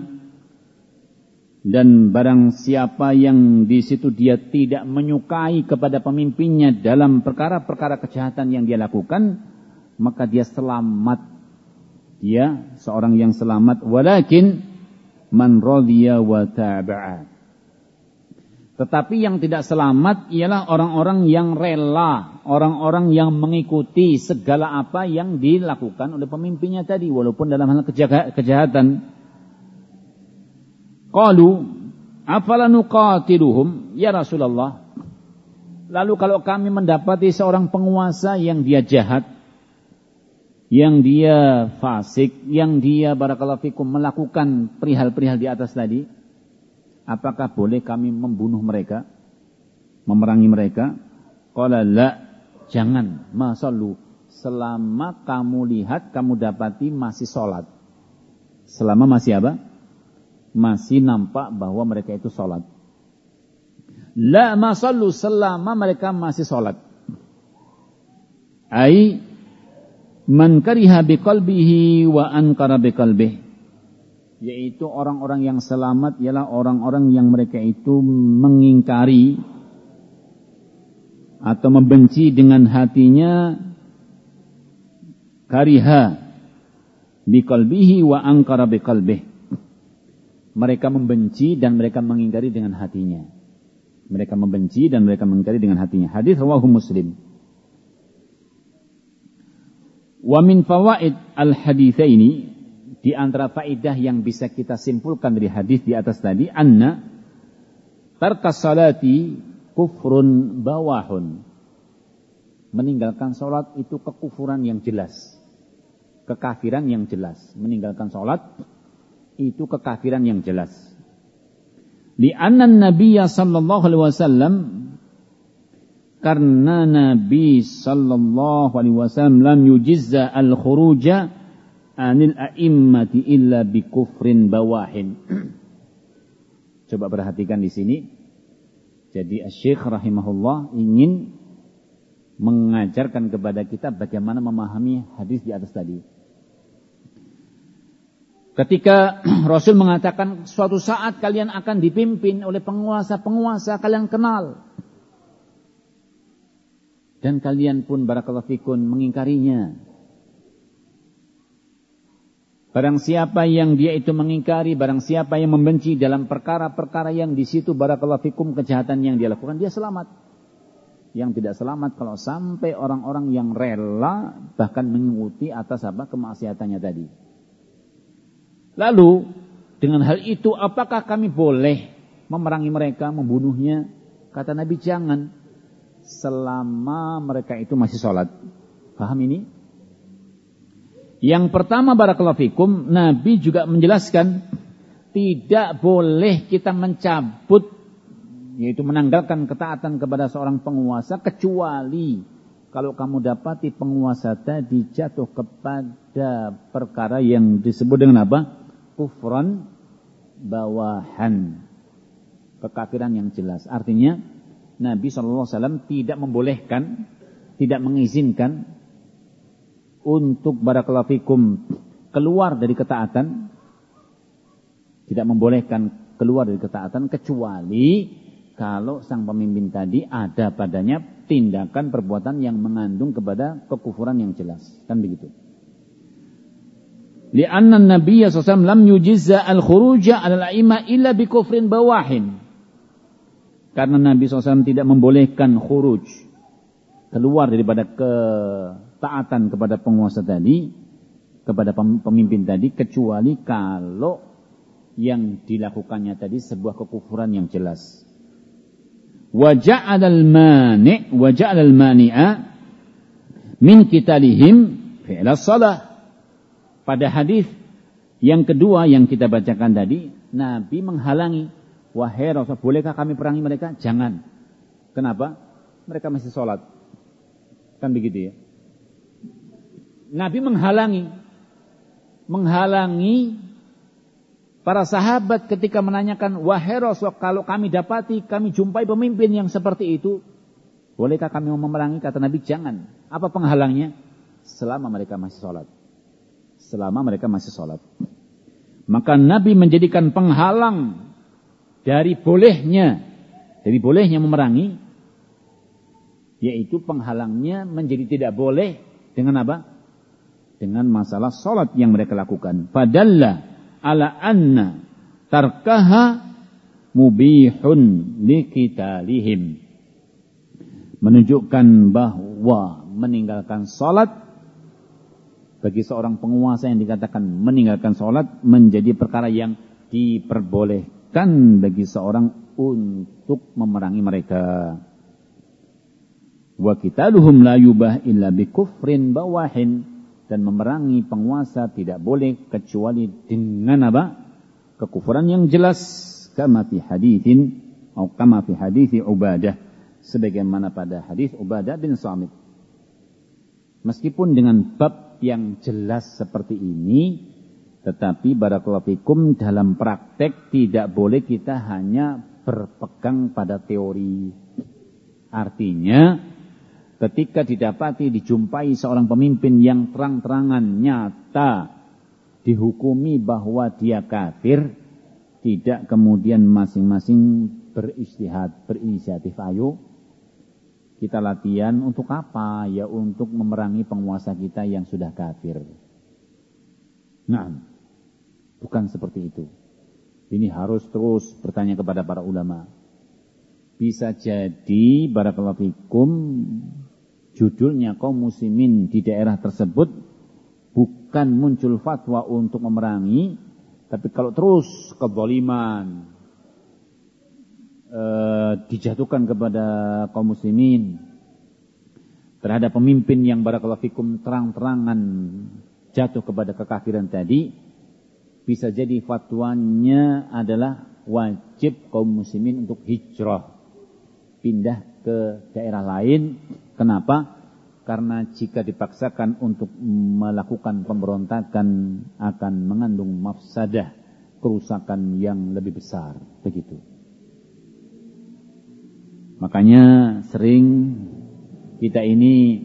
dan barang siapa yang di situ dia tidak menyukai kepada pemimpinnya dalam perkara-perkara kejahatan yang dia lakukan, maka dia selamat. Dia seorang yang selamat. Walakin man radiya wa taba'a, tetapi yang tidak selamat ialah orang-orang yang rela, orang-orang yang mengikuti segala apa yang dilakukan oleh pemimpinnya tadi, walaupun dalam hal kejahatan. Qalu afala nuqatiluhum ya Rasulullah, lalu kalau kami mendapati seorang penguasa yang dia jahat, yang dia fasik, yang dia barakallahu fikum melakukan perihal-perihal di atas tadi, apakah boleh kami membunuh mereka, memerangi mereka? Qala la, jangan, masallu, selama kamu lihat, kamu dapati masih sholat. Selama masih apa? Masih nampak bahwa mereka itu sholat. La masallu, selama mereka masih sholat. Ai man kariha biqalbihi wa ankara biqalbihi, yaitu orang-orang yang selamat ialah orang-orang yang mereka itu mengingkari atau membenci dengan hatinya, kariha biqalbihi wa ankara biqalbih. Mereka membenci dan mereka mengingkari dengan hatinya. Mereka membenci dan mereka mengingkari dengan hatinya. Hadis rawahu Muslim. Wa min fawaid al-haditsaini, di antara faedah yang bisa kita simpulkan dari hadis di atas tadi, anna tarkas salati kufrun bawahun. Meninggalkan salat itu kekufuran yang jelas. Kekafiran yang jelas. Meninggalkan salat itu kekafiran yang jelas. Li'anna an-nabiyya sallallahu alaihi wasallam, karena Nabi sallallahu alaihi wasallam lam yujizza al-khuruja anil a'immati illa bi kufrin bawahin. Coba perhatikan di sini. Jadi Asy-Syaikh rahimahullah ingin mengajarkan kepada kita bagaimana memahami hadis di atas tadi. Ketika Rasul mengatakan suatu saat kalian akan dipimpin oleh penguasa-penguasa kalian kenal. Dan kalian pun barakallahu fikun mengingkarinya. Barang siapa yang dia itu mengingkari, barang siapa yang membenci dalam perkara-perkara yang di situ barakallahu fikum kejahatan yang dia lakukan, dia selamat. Yang tidak selamat kalau sampai orang-orang yang rela bahkan mengikuti atas apa kemaksiatannya tadi. Lalu dengan hal itu apakah kami boleh memerangi mereka, membunuhnya? Kata Nabi jangan, selama mereka itu masih sholat. Paham ini? Yang pertama barakallahu fikum, Nabi juga menjelaskan tidak boleh kita mencabut, yaitu menanggalkan ketaatan kepada seorang penguasa, kecuali kalau kamu dapati penguasa tadi jatuh kepada perkara yang disebut dengan apa? Kufran bawahan, kekafiran yang jelas. Artinya Nabi SAW tidak membolehkan, tidak mengizinkan untuk barakallahu fikum keluar dari ketaatan, tidak membolehkan keluar dari ketaatan kecuali kalau sang pemimpin tadi ada padanya tindakan perbuatan yang mengandung kepada kekufuran yang jelas, kan begitu. Li'anna an-nabiy sallallahu alaihi wasallam lam yujizza al-khuruja 'ala al-a'imma illa bi kufrin bawahin. Karena Nabi SAW tidak membolehkan khuruj, keluar daripada ketaatan kepada penguasa tadi, kepada pemimpin tadi, kecuali kalau yang dilakukannya tadi sebuah kekufuran yang jelas. Wa ja'alal mani'a min qitalihim fi'la shalah. Pada hadis yang kedua yang kita bacakan tadi, Nabi menghalangi, wahai Rasul, bolehkah kami perangi mereka? Jangan. Kenapa? Mereka masih sholat. Kan begitu ya. Nabi menghalangi para sahabat ketika menanyakan, wahai Rasul, kalau kami dapati, kami jumpai pemimpin yang seperti itu, bolehkah kami memerangi? Kata Nabi, jangan. Apa penghalangnya? Selama mereka masih sholat. Selama mereka masih sholat. Maka Nabi menjadikan penghalang dari bolehnya memerangi, yaitu penghalangnya menjadi tidak boleh dengan apa? Dengan masalah sholat yang mereka lakukan. Fadalla ala anna tarkaha mubihun liqitalihim. Menunjukkan bahwa meninggalkan sholat bagi seorang penguasa yang dikatakan meninggalkan sholat menjadi perkara yang diperbolehkan bagi seorang untuk memerangi mereka. Wa qitaluhum la yubah illa bi kufrin bawahin, dan memerangi penguasa tidak boleh kecuali dengan apa? Kekufuran yang jelas, kama fi haditsin atau kama fi hadithi Ubadah, sebagaimana pada hadis Ubadah bin Samit. Meskipun dengan bab yang jelas seperti ini, tetapi barakallahu fikum dalam praktek tidak boleh kita hanya berpegang pada teori. Artinya ketika didapati, dijumpai seorang pemimpin yang terang-terangan nyata dihukumi bahwa dia kafir, tidak kemudian masing-masing beristihad, berinisiatif, ayo Kita latihan untuk apa? Ya untuk memerangi penguasa kita yang sudah kafir. Nah, bukan seperti itu. Ini harus terus bertanya kepada para ulama. Bisa jadi barakallahu fikum judulnya kaum muslimin di daerah tersebut bukan muncul fatwa untuk memerangi, tapi kalau terus kezaliman dijatuhkan kepada kaum muslimin terhadap pemimpin yang barakallahu fikum terang-terangan jatuh kepada kekafiran tadi, bisa jadi fatwanya adalah wajib kaum muslimin untuk hijrah, pindah ke daerah lain. Kenapa? Karena jika dipaksakan untuk melakukan pemberontakan akan mengandung mafsadah, kerusakan yang lebih besar. Begitu. Makanya sering kita ini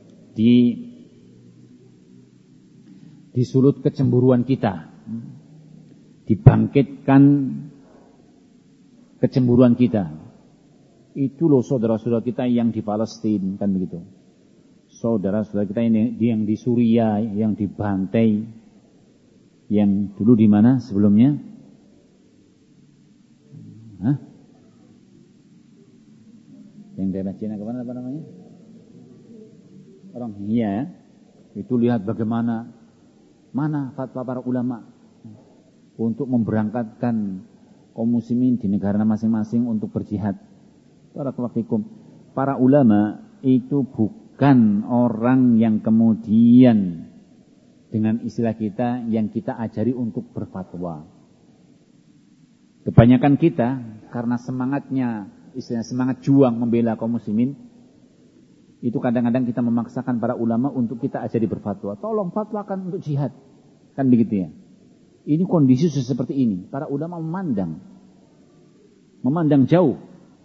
disulut kecemburuan kita, dibangkitkan kecemburuan kita. Itu loh saudara-saudara kita yang di Palestina, kan begitu. Saudara-saudara kita yang di Suriah, yang dibantai, yang dulu di mana sebelumnya? Hah? Yang daerah Cina kemana apa namanya? Orang iya, itu lihat bagaimana mana fatwa para ulama untuk memberangkatkan kaum muslimin di negara masing-masing untuk berjihad. Barakallahu fikum. Para ulama itu bukan orang yang kemudian dengan istilah kita yang kita ajari untuk berfatwa. Kebanyakan kita karena semangatnya, istilahnya semangat juang membela kaum muslimin, itu kadang-kadang kita memaksakan para ulama untuk kita ajari berfatwa. Tolong fatwakan untuk jihad. Kan begitu ya. Ini kondisi seperti ini. Para ulama memandang jauh.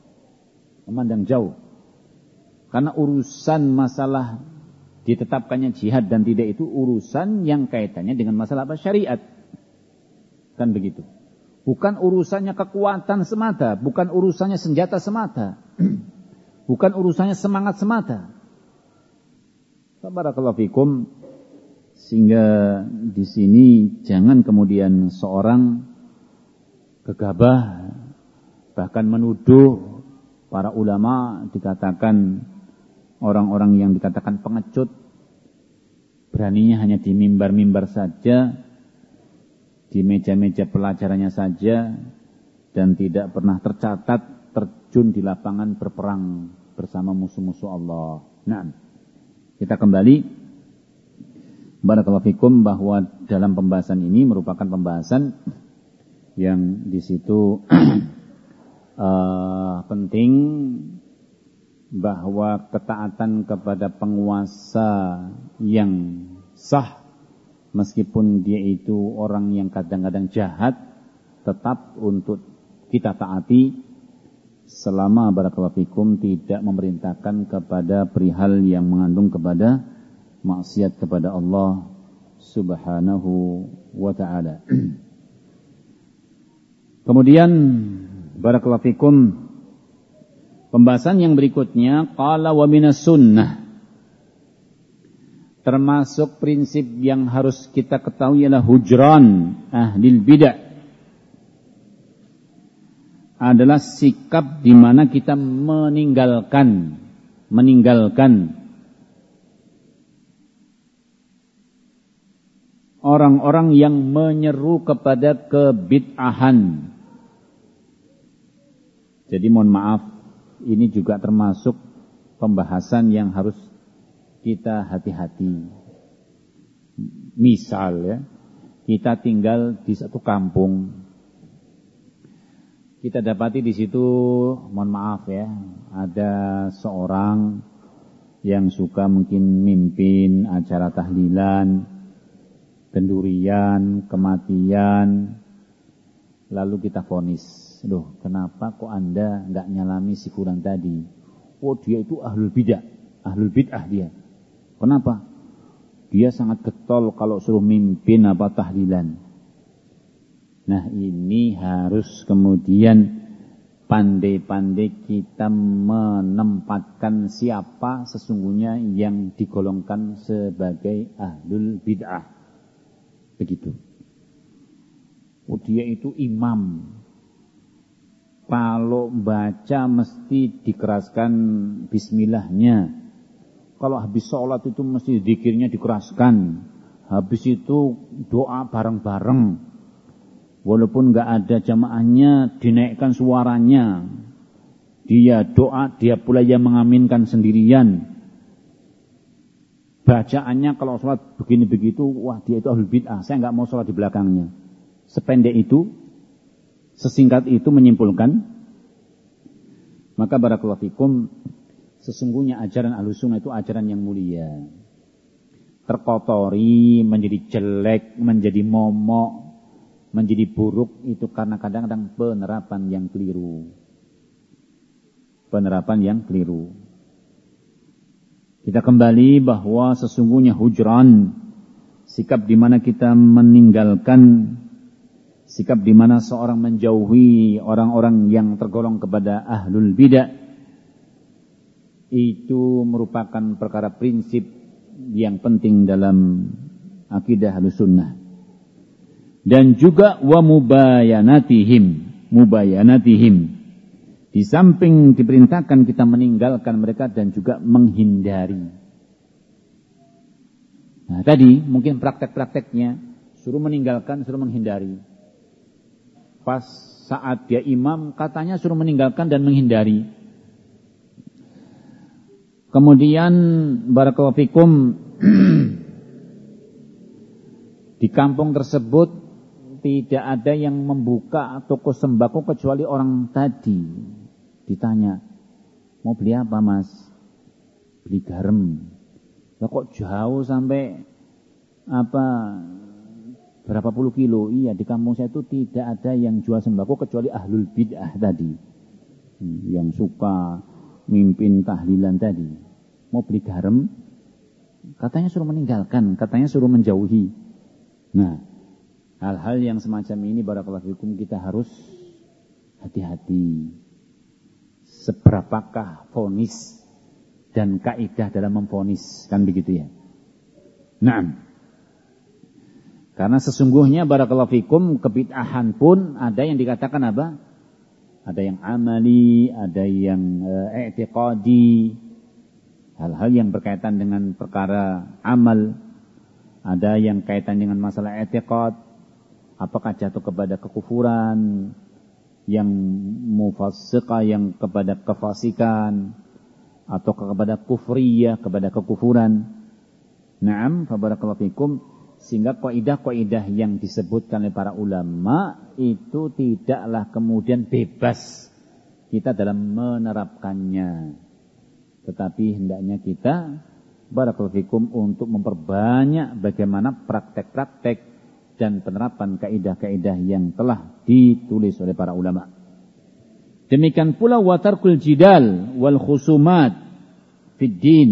Karena urusan masalah ditetapkannya jihad dan tidak itu urusan yang kaitannya dengan masalah syariat. Kan begitu. Bukan urusannya kekuatan semata, bukan urusannya senjata semata. Bukan urusannya semangat semata. Barakallahu fikum. Sehingga di sini jangan kemudian seorang gegabah bahkan menuduh para ulama, dikatakan orang-orang yang dikatakan pengecut, beraninya hanya di mimbar-mimbar saja, di meja-meja pelajarannya saja, dan tidak pernah tercatat terjun di lapangan berperang bersama musuh-musuh Allah. Nah, kita kembali, barakallahu fikum, bahwa dalam pembahasan ini merupakan pembahasan yang di situ penting, bahwa ketaatan kepada penguasa yang sah, meskipun dia itu orang yang kadang-kadang jahat, tetap untuk kita taati selama barakallahu fikum tidak memerintahkan kepada perihal yang mengandung kepada maksiat kepada Allah Subhanahu wa ta'ala. Kemudian barakallahu fikum, pembahasan yang berikutnya, qala wa minas sunnah, termasuk prinsip yang harus kita ketahui adalah hujran ahlil bidah, adalah sikap di mana kita meninggalkan orang-orang yang menyeru kepada kebid'ahan. Jadi mohon maaf, ini juga termasuk pembahasan yang harus kita hati-hati. Misal ya, kita tinggal di satu kampung. Kita dapati di situ, mohon maaf ya, ada seorang yang suka mungkin mimpin acara tahlilan, kendurian, kematian, lalu kita vonis, loh kenapa kok Anda enggak nyalami si fulan tadi? Oh dia itu ahlul bid'ah dia. Kenapa? Dia sangat getol kalau suruh mimpin tahlilan. Nah ini harus kemudian pandai-pandai kita menempatkan siapa sesungguhnya yang digolongkan sebagai ahlul bid'ah. Begitu. Dia itu imam. Kalau baca mesti dikeraskan bismillahnya. Kalau habis sholat itu mesti zikirnya dikeraskan. Habis itu doa bareng-bareng. Walaupun enggak ada jamaahnya, dinaikkan suaranya. Dia doa, dia pula yang mengaminkan sendirian. Bacaannya kalau sholat begini begitu, wah dia itu ahlul bid'ah. Saya enggak mau sholat di belakangnya. Sependek itu, sesingkat itu menyimpulkan. Maka barakallahu fikum, sesungguhnya ajaran Ahlus Sunnah itu ajaran yang mulia. Terkotori, menjadi jelek, menjadi momok, menjadi buruk itu karena kadang-kadang penerapan yang keliru. Penerapan yang keliru. Kita kembali bahwa sesungguhnya hujran, sikap di mana kita meninggalkan, sikap di mana seorang menjauhi orang-orang yang tergolong kepada ahlul bidah, itu merupakan perkara prinsip yang penting dalam akidah Ahlus Sunnah. Dan juga wa mubayanatihim. Di samping diperintahkan kita meninggalkan mereka dan juga menghindari. Nah tadi mungkin praktek-prakteknya suruh meninggalkan, suruh menghindari. Pas saat dia imam katanya suruh meninggalkan dan menghindari. Kemudian barakallahu fikum di kampung tersebut tidak ada yang membuka toko sembako kecuali orang tadi. Ditanya, mau beli apa mas? Beli garam. Lah kok jauh sampai berapa puluh kilo? Iya, di kampung saya itu tidak ada yang jual sembako kecuali ahlul bid'ah tadi. Yang suka mimpin tahlilan tadi. Mau beli garam, katanya suruh meninggalkan, katanya suruh menjauhi. Nah, hal-hal yang semacam ini barakallahu fikum kita harus hati-hati. Seberapakah vonis dan kaidah dalam memvonis, kan begitu ya. Nah, karena sesungguhnya barakallahu fikum kebid'ahan pun ada yang dikatakan apa? Ada yang amali, ada yang i'tiqadi, hal-hal yang berkaitan dengan perkara amal, ada yang kaitan dengan masalah i'tiqad, apakah jatuh kepada kekufuran, yang mufassiqah, yang kepada kefasikan, atau kepada kufriyah, kepada kekufuran. Naam, fa barakallahu fikum. Sehingga kaidah-kaidah yang disebutkan oleh para ulama itu tidaklah kemudian bebas kita dalam menerapkannya. Tetapi hendaknya kita barakallahu fikum untuk memperbanyak bagaimana praktek-praktek dan penerapan kaidah-kaidah yang telah ditulis oleh para ulama. Demikian pula wa tarkul jidal wal khusumat fid din.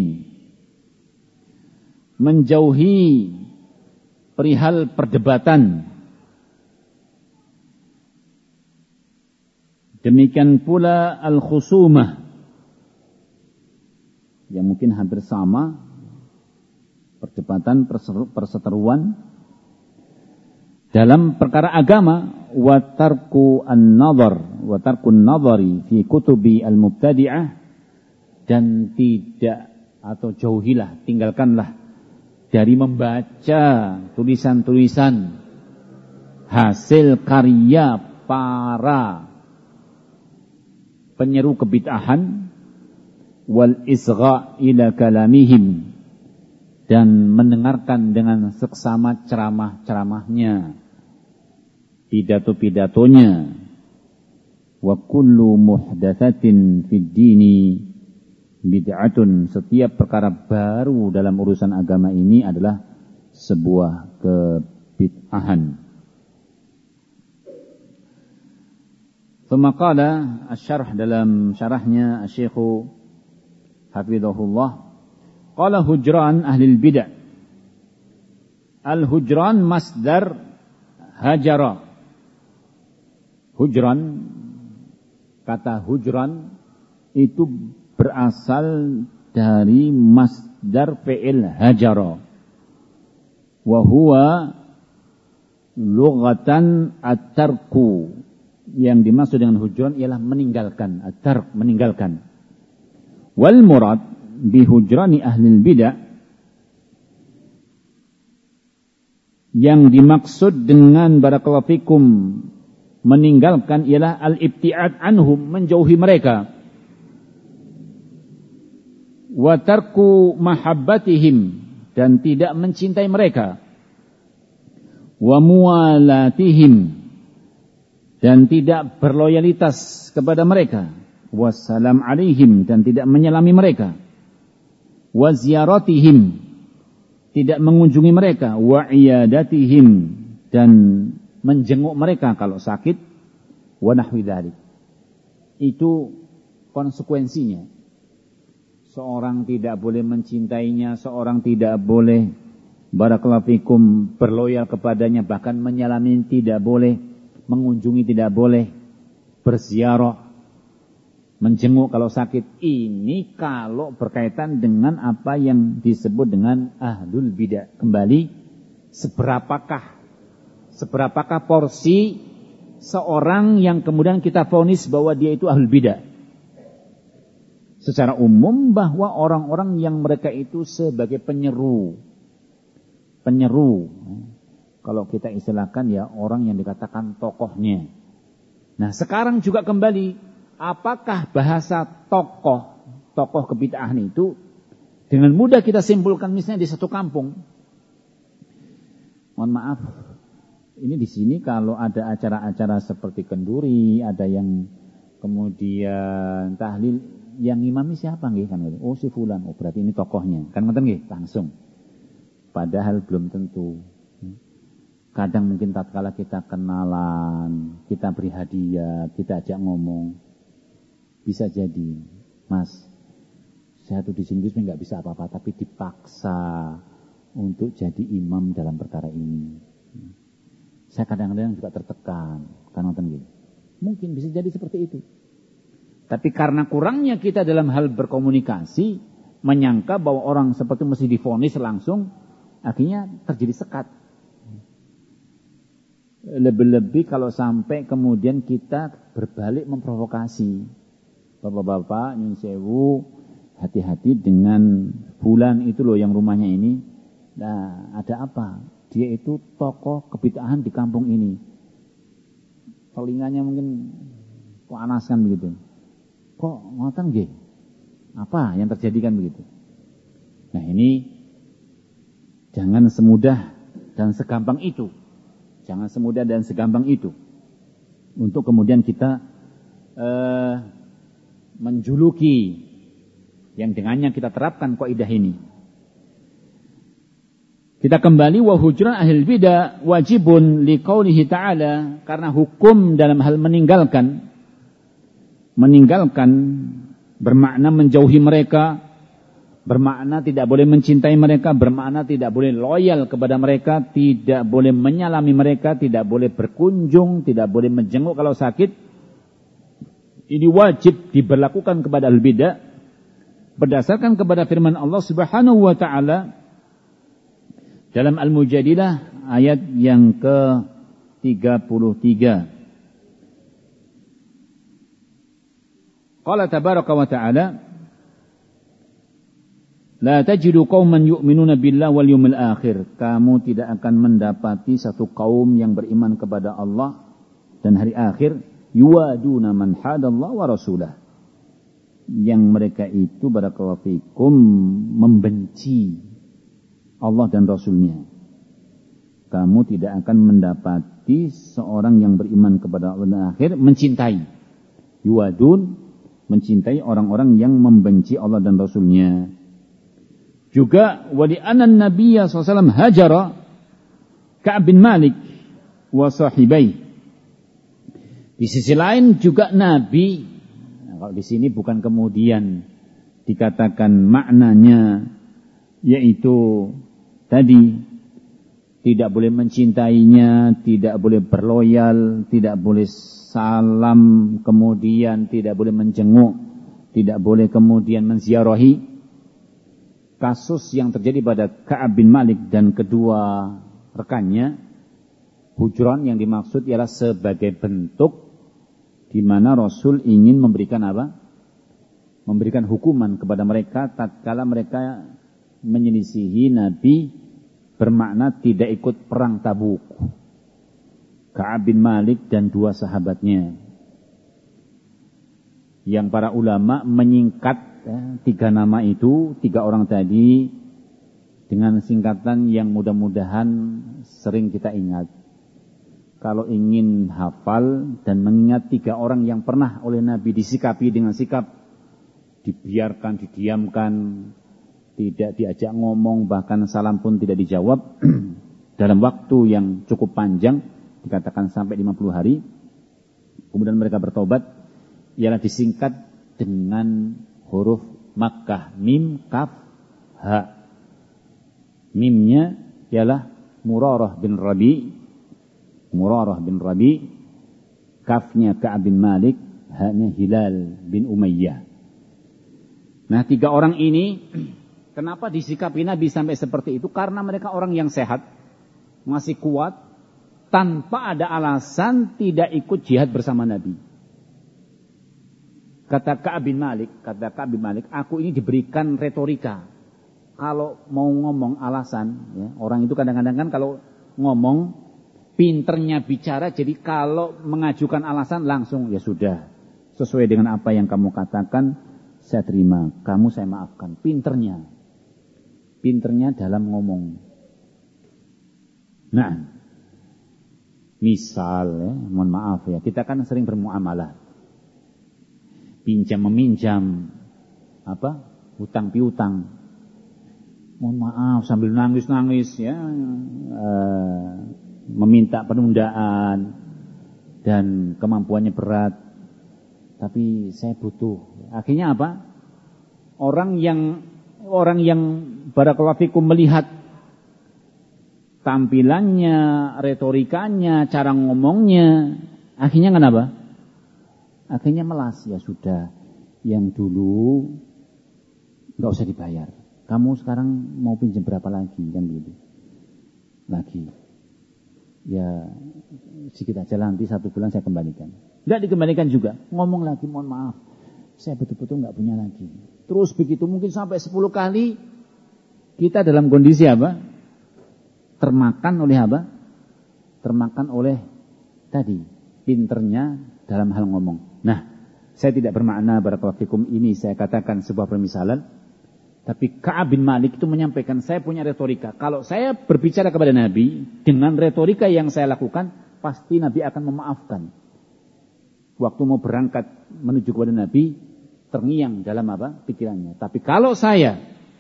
Menjauhi perihal perdebatan. Demikian pula al-khusumah yang mungkin hampir sama, perdebatan, perseteruan dalam perkara agama. Wa tarku an-nadhar wa tarkun nadhari fi kutubi al-mubtadi'ah, dan tidak atau jauhilah, tinggalkanlah dari membaca tulisan-tulisan hasil karya para penyeru kebid'ahan, wal isgha' ila kalamihim, dan mendengarkan dengan seksama ceramah-ceramahnya, pidato-pidatonya. Wa kullu muhdatsatin fid dini bid'atun, setiap perkara baru dalam urusan agama ini adalah sebuah kebid'ahan. Qala asy-syarh, dalam syarahnya Syekh hafizahullah, qala hujran ahli bidah. Al-hujran masdar hajara. Hujran Kata hujran itu berasal dari masdar fi'il hajara. Wa huwa lughatan at-tarku. Yang dimaksud dengan hujran ialah meninggalkan, at-tark, meninggalkan. Wal murad bi hujrani ahli bidah, yang dimaksud dengan barakallahu fikum meninggalkan ialah al-ibti'ad anhum, menjauhi mereka. Wa tarku mahabbatihim, dan tidak mencintai mereka. Wa muwalatihim, dan tidak berloyalitas kepada mereka. Wassalam alaihim, dan tidak menyalami mereka. Wa ziyaratihim, tidak mengunjungi mereka. Wa iyadatihim, dan menjenguk mereka kalau sakit. Wa nahwi dzalik. Itu konsekuensinya. Seorang tidak boleh mencintainya, seorang tidak boleh barakallahu fikum berloyal kepadanya, bahkan menyalami tidak boleh, mengunjungi tidak boleh, berziarah, menjenguk kalau sakit. Ini kalau berkaitan dengan apa yang disebut dengan ahlul bidah. Kembali, seberapakah porsi seorang yang kemudian kita vonis bahwa dia itu ahlul bidah? Secara umum bahwa orang-orang yang mereka itu sebagai penyeru. Kalau kita istilahkan ya orang yang dikatakan tokohnya. Nah sekarang juga kembali, apakah bahasa tokoh kebid'ahan itu dengan mudah kita simpulkan misalnya di satu kampung? Mohon maaf, ini di sini kalau ada acara-acara seperti kenduri, ada yang kemudian tahlil, yang imami siapa nggih kan? Oh si fulan, oh berarti ini tokohnya. Kan ngoten nggih langsung. Padahal belum tentu. Kadang mungkin tatkala kita kenalan, kita beri hadiah, kita ajak ngomong, bisa jadi, Mas, saya tuh di sini nggak bisa apa-apa, tapi dipaksa untuk jadi imam dalam perkara ini. Saya kadang-kadang juga tertekan, kan nonton gitu. Mungkin bisa jadi seperti itu. Tapi karena kurangnya kita dalam hal berkomunikasi, menyangka bahwa orang seperti mesti divonis langsung, akhirnya terjadi sekat. Lebih-lebih kalau sampai kemudian kita berbalik memprovokasi. Bapak-bapak, nyun sewu, hati-hati dengan fulan itu loh yang rumahnya ini. Nah, ada apa? Dia itu tokoh kebid'ahan di kampung ini. Telinganya mungkin panas kan begitu. Kok ngoten nggih? Apa yang terjadi kan begitu? Nah, ini jangan semudah dan segampang itu. Jangan semudah dan segampang itu untuk kemudian kita menjuluki yang dengannya kita terapkan kaidah ini. Kita kembali, wa hujran ahli bidah wajibun liqaulihi ta'ala, karena hukum dalam hal meninggalkan bermakna menjauhi mereka, bermakna tidak boleh mencintai mereka, bermakna tidak boleh loyal kepada mereka, tidak boleh menyalami mereka, tidak boleh berkunjung, tidak boleh menjenguk kalau sakit. Ini wajib diberlakukan kepada ahli bidah berdasarkan kepada firman Allah Subhanahu wa taala dalam Al-Mujadilah ayat yang ke-33. Qala tabaraka wa ta'ala, la tajidu qauman yu'minuna billahi wal yawmil akhir. Kamu tidak akan mendapati satu kaum yang beriman kepada Allah dan hari akhir, yuwaduna man hadallahu wa rasulah, yang mereka itu barakallahu fikum membenci Allah dan Rasulnya. Kamu tidak akan mendapati seorang yang beriman kepada Allah dan akhir mencintai, yuwadun, mencintai orang-orang yang membenci Allah dan Rasulnya. Juga wali anan Nabiya SAW hajara Ka'ab bin Malik wa sahibai. Di sisi lain juga Nabi, nah, kalau di sini bukan kemudian dikatakan maknanya yaitu tadi tidak boleh mencintainya, tidak boleh berloyal, tidak boleh salam, kemudian tidak boleh menjenguk, tidak boleh kemudian menziarahi. Kasus yang terjadi pada Ka'ab bin Malik dan kedua rekannya, hujran yang dimaksud ialah sebagai bentuk di mana Rasul ingin memberikan apa? Memberikan hukuman kepada mereka tatkala mereka menyelisihi Nabi, bermakna tidak ikut perang Tabuk. Ka'ab bin Malik dan dua sahabatnya. Yang para ulama menyingkat tiga nama itu, tiga orang tadi dengan singkatan yang mudah-mudahan sering kita ingat. Kalau ingin hafal dan mengingat tiga orang yang pernah oleh Nabi disikapi dengan sikap dibiarkan, didiamkan, tidak diajak ngomong, bahkan salam pun tidak dijawab dalam waktu yang cukup panjang, dikatakan sampai 50 hari. Kemudian mereka bertobat, ialah disingkat dengan huruf Makkah, mim, kaf, ha. Mimnya ialah Murarah bin Rabi, kafnya Ka'ab bin Malik, ha-nya Hilal bin Umayyah. Nah, tiga orang ini kenapa disikapi Nabi sampai seperti itu? Karena mereka orang yang sehat, masih kuat, tanpa ada alasan tidak ikut jihad bersama Nabi. Kata Ka'ab bin Malik, aku ini diberikan retorika. Kalau mau ngomong alasan, ya, orang itu kadang-kadang kan kalau ngomong, pinternya bicara, jadi kalau mengajukan alasan langsung, ya sudah, sesuai dengan apa yang kamu katakan, saya terima, kamu saya maafkan. Pinternya dalam ngomong. Nah, misal, ya, mohon maaf ya, kita kan sering bermuamalah, pinjam meminjam, hutang piutang. Mohon maaf sambil nangis-nangis ya, meminta penundaan dan kemampuannya berat, tapi saya butuh. Akhirnya apa? Orang yang barakallahu fikum melihat tampilannya, retorikanya, cara ngomongnya, akhirnya kenapa? Akhirnya melas, ya sudah, yang dulu nggak usah dibayar. Kamu sekarang mau pinjam berapa lagi, kan begitu? Lagi. Ya, sedikit aja nanti 1 bulan saya kembalikan. Nggak dikembalikan juga. Ngomong lagi, mohon maaf, saya betul-betul nggak punya lagi. Terus begitu mungkin sampai 10 kali kita dalam kondisi apa? Termakan oleh apa? Termakan oleh tadi pinternya dalam hal ngomong. Nah, saya tidak bermakna barakallahu fikum ini saya katakan sebuah permisalan. Tapi Ka'ab bin Malik itu menyampaikan, saya punya retorika. Kalau saya berbicara kepada Nabi dengan retorika yang saya lakukan, pasti Nabi akan memaafkan. Waktu mau berangkat menuju kepada Nabi, terngiang dalam pikirannya. Tapi kalau saya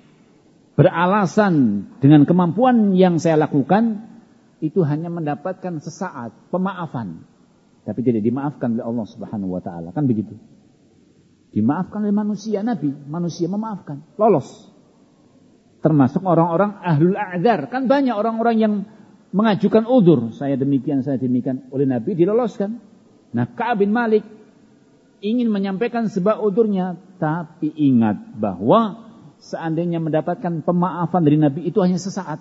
beralasan dengan kemampuan yang saya lakukan, itu hanya mendapatkan sesaat pemaafan, tapi tidak dimaafkan oleh Allah Subhanahu wa taala. Kan begitu? Dimaafkan oleh manusia, Nabi, manusia memaafkan, lolos. Termasuk orang-orang ahlul a'dzar, kan banyak orang-orang yang mengajukan udzur, saya demikian, oleh Nabi diloloskan. Nah, Ka'ab bin Malik ingin menyampaikan sebuah udzurnya, tapi ingat bahwa seandainya mendapatkan pemaafan dari Nabi itu hanya sesaat,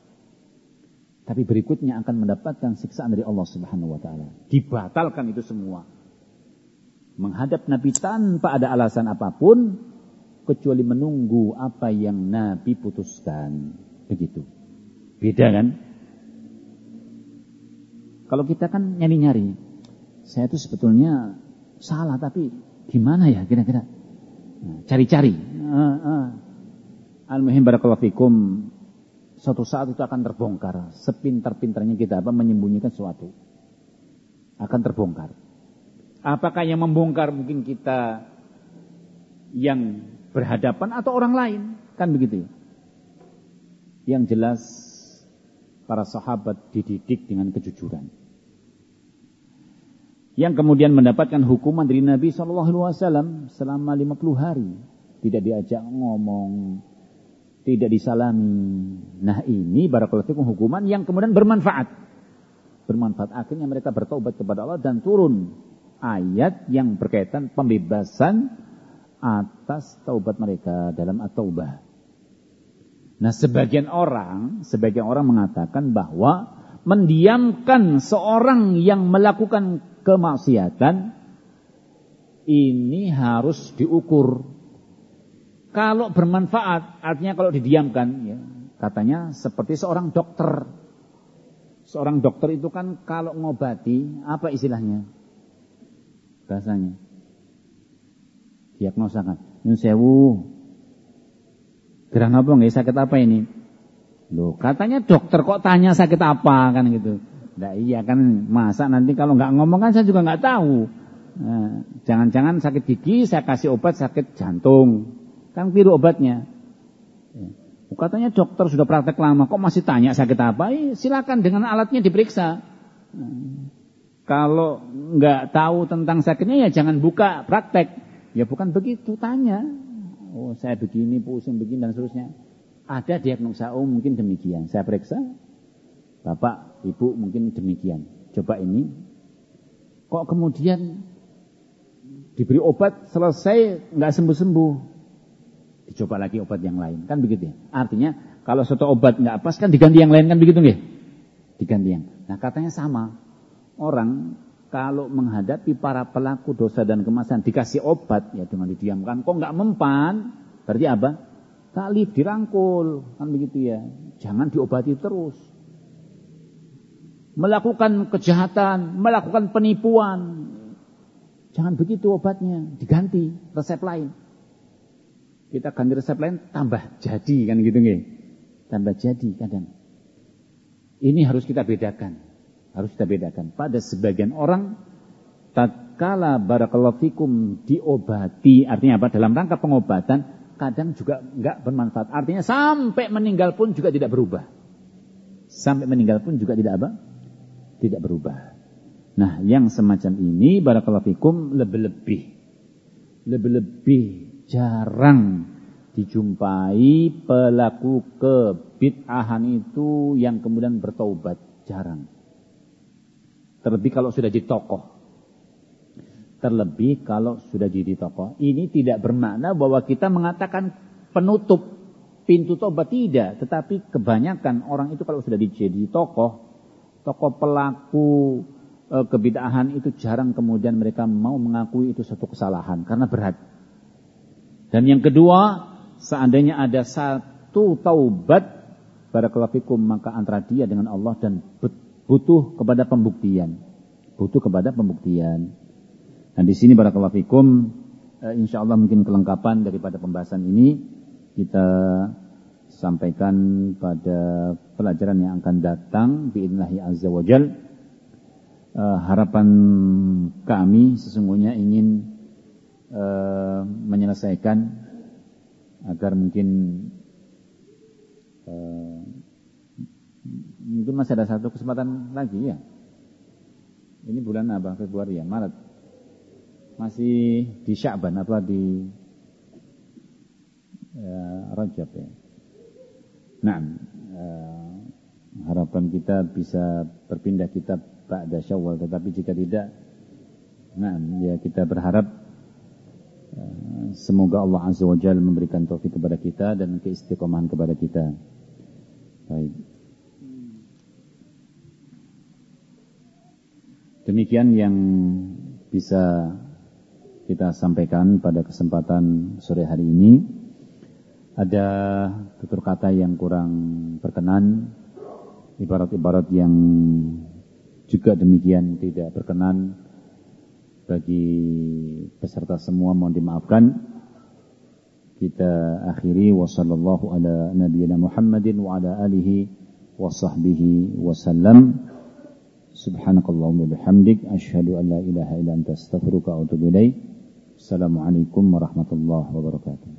tapi berikutnya akan mendapatkan siksaan dari Allah Subhanahu wa taala. Dibatalkan itu semua. Menghadap Nabi tanpa ada alasan apapun, kecuali menunggu apa yang Nabi putuskan. Begitu. Beda kan? Kalau kita kan nyari-nyari, saya itu sebetulnya salah, tapi gimana ya kira-kira? Nah, cari-cari. Al-muhim barakallahu fikum, suatu saat itu akan terbongkar. Sepintar-pintarnya kita menyembunyikan sesuatu, akan terbongkar. Apakah yang membongkar mungkin kita yang berhadapan atau orang lain? Kan begitu ya. Yang jelas para sahabat dididik dengan kejujuran. Yang kemudian mendapatkan hukuman dari Nabi SAW selama 50 hari. Tidak diajak ngomong, tidak disalami. Nah ini barakallahu fikum hukuman yang kemudian bermanfaat. Bermanfaat, akhirnya mereka bertaubat kepada Allah dan turun ayat yang berkaitan pembebasan atas taubat mereka dalam at-taubah. Nah sebagian orang mengatakan bahwa mendiamkan seorang yang melakukan kemaksiatan ini harus diukur. Kalau bermanfaat, artinya kalau didiamkan, ya, katanya seperti seorang dokter. Seorang dokter itu kan kalau ngobati, apa istilahnya? Bahasanya. Diagnosakan. Nyun sewu. Gerang apa nggak sakit apa ini? Loh, katanya dokter kok tanya sakit apa kan gitu. Nah iya kan, masa nanti kalau nggak ngomong kan saya juga nggak tahu. Nah, jangan-jangan sakit gigi saya kasih obat sakit jantung. Kan biru obatnya. Katanya dokter sudah praktek lama, kok masih tanya sakit apa? Silakan dengan alatnya diperiksa. Kalau nggak tahu tentang sakitnya ya jangan buka praktek. Ya bukan begitu, tanya. Oh saya begini, pusing begini dan seterusnya. Ada diagnosa, oh mungkin demikian. Saya periksa, bapak, ibu mungkin demikian. Coba ini. Kok kemudian diberi obat selesai nggak sembuh-sembuh? Dicoba lagi obat yang lain, kan begitu ya. Artinya kalau suatu obat nggak pas kan diganti yang lain, kan begitu nggih? Diganti yang. Nah katanya sama. Orang kalau menghadapi para pelaku dosa dan kemaksiatan dikasih obat ya dengan didiamkan, kok nggak mempan? Berarti apa? Taklif, dirangkul, kan begitu ya. Jangan diobati terus. Melakukan kejahatan, melakukan penipuan, jangan begitu obatnya, diganti resep lain. Kita ganti resep lain, tambah jadi, kan gitu nggih. Tambah jadi kadang. Ini harus kita bedakan. Harus kita bedakan. Pada sebagian orang, tatkala barakallahu fikum diobati, artinya apa? Dalam rangka pengobatan, kadang juga enggak bermanfaat. Artinya sampai meninggal pun juga tidak berubah. Sampai meninggal pun juga tidak apa? Tidak berubah. Nah, yang semacam ini barakallahu fikum lebih-lebih jarang dijumpai pelaku kebid'ahan itu yang kemudian bertaubat, jarang. Terlebih kalau sudah jadi tokoh. Ini tidak bermakna bahwa kita mengatakan penutup pintu tobat, tidak. Tetapi kebanyakan orang itu kalau sudah jadi tokoh pelaku kebid'ahan itu jarang kemudian mereka mau mengakui itu suatu kesalahan karena berat. Dan yang kedua, seandainya ada satu taubat barakallahu fikum, maka antara dia dengan Allah dan butuh kepada pembuktian. Dan di sini barakallahu fikum, insyaallah mungkin kelengkapan daripada pembahasan ini kita sampaikan pada pelajaran yang akan datang biidznillah azza wajal. Harapan kami sesungguhnya ingin menyelesaikan agar mungkin masih ada satu kesempatan lagi ya. Ini bulan apa? Februari ya? Maret. Masih di Sya'ban atau di Rajab ya. Nah, harapan kita bisa berpindah kitab ba'da Syawal, tetapi jika tidak, nah ya kita berharap semoga Allah Azza wa Jalla memberikan taufik kepada kita dan keistiqomahan kepada kita. Baik. Demikian yang bisa kita sampaikan pada kesempatan sore hari ini. Ada tutur kata yang kurang berkenan, ibarat-ibarat yang juga demikian tidak berkenan bagi peserta semua, mohon dimaafkan. Kita akhiri wa sallallahu ala nabiyyina Muhammadin wa ala alihi wa sahbihi wa sallam. Subhanakallahumma bihamdik asyhadu an la ilaha illa anta astaghfiruka wa atubu ilaik. Assalamualaikum warahmatullahi wabarakatuh.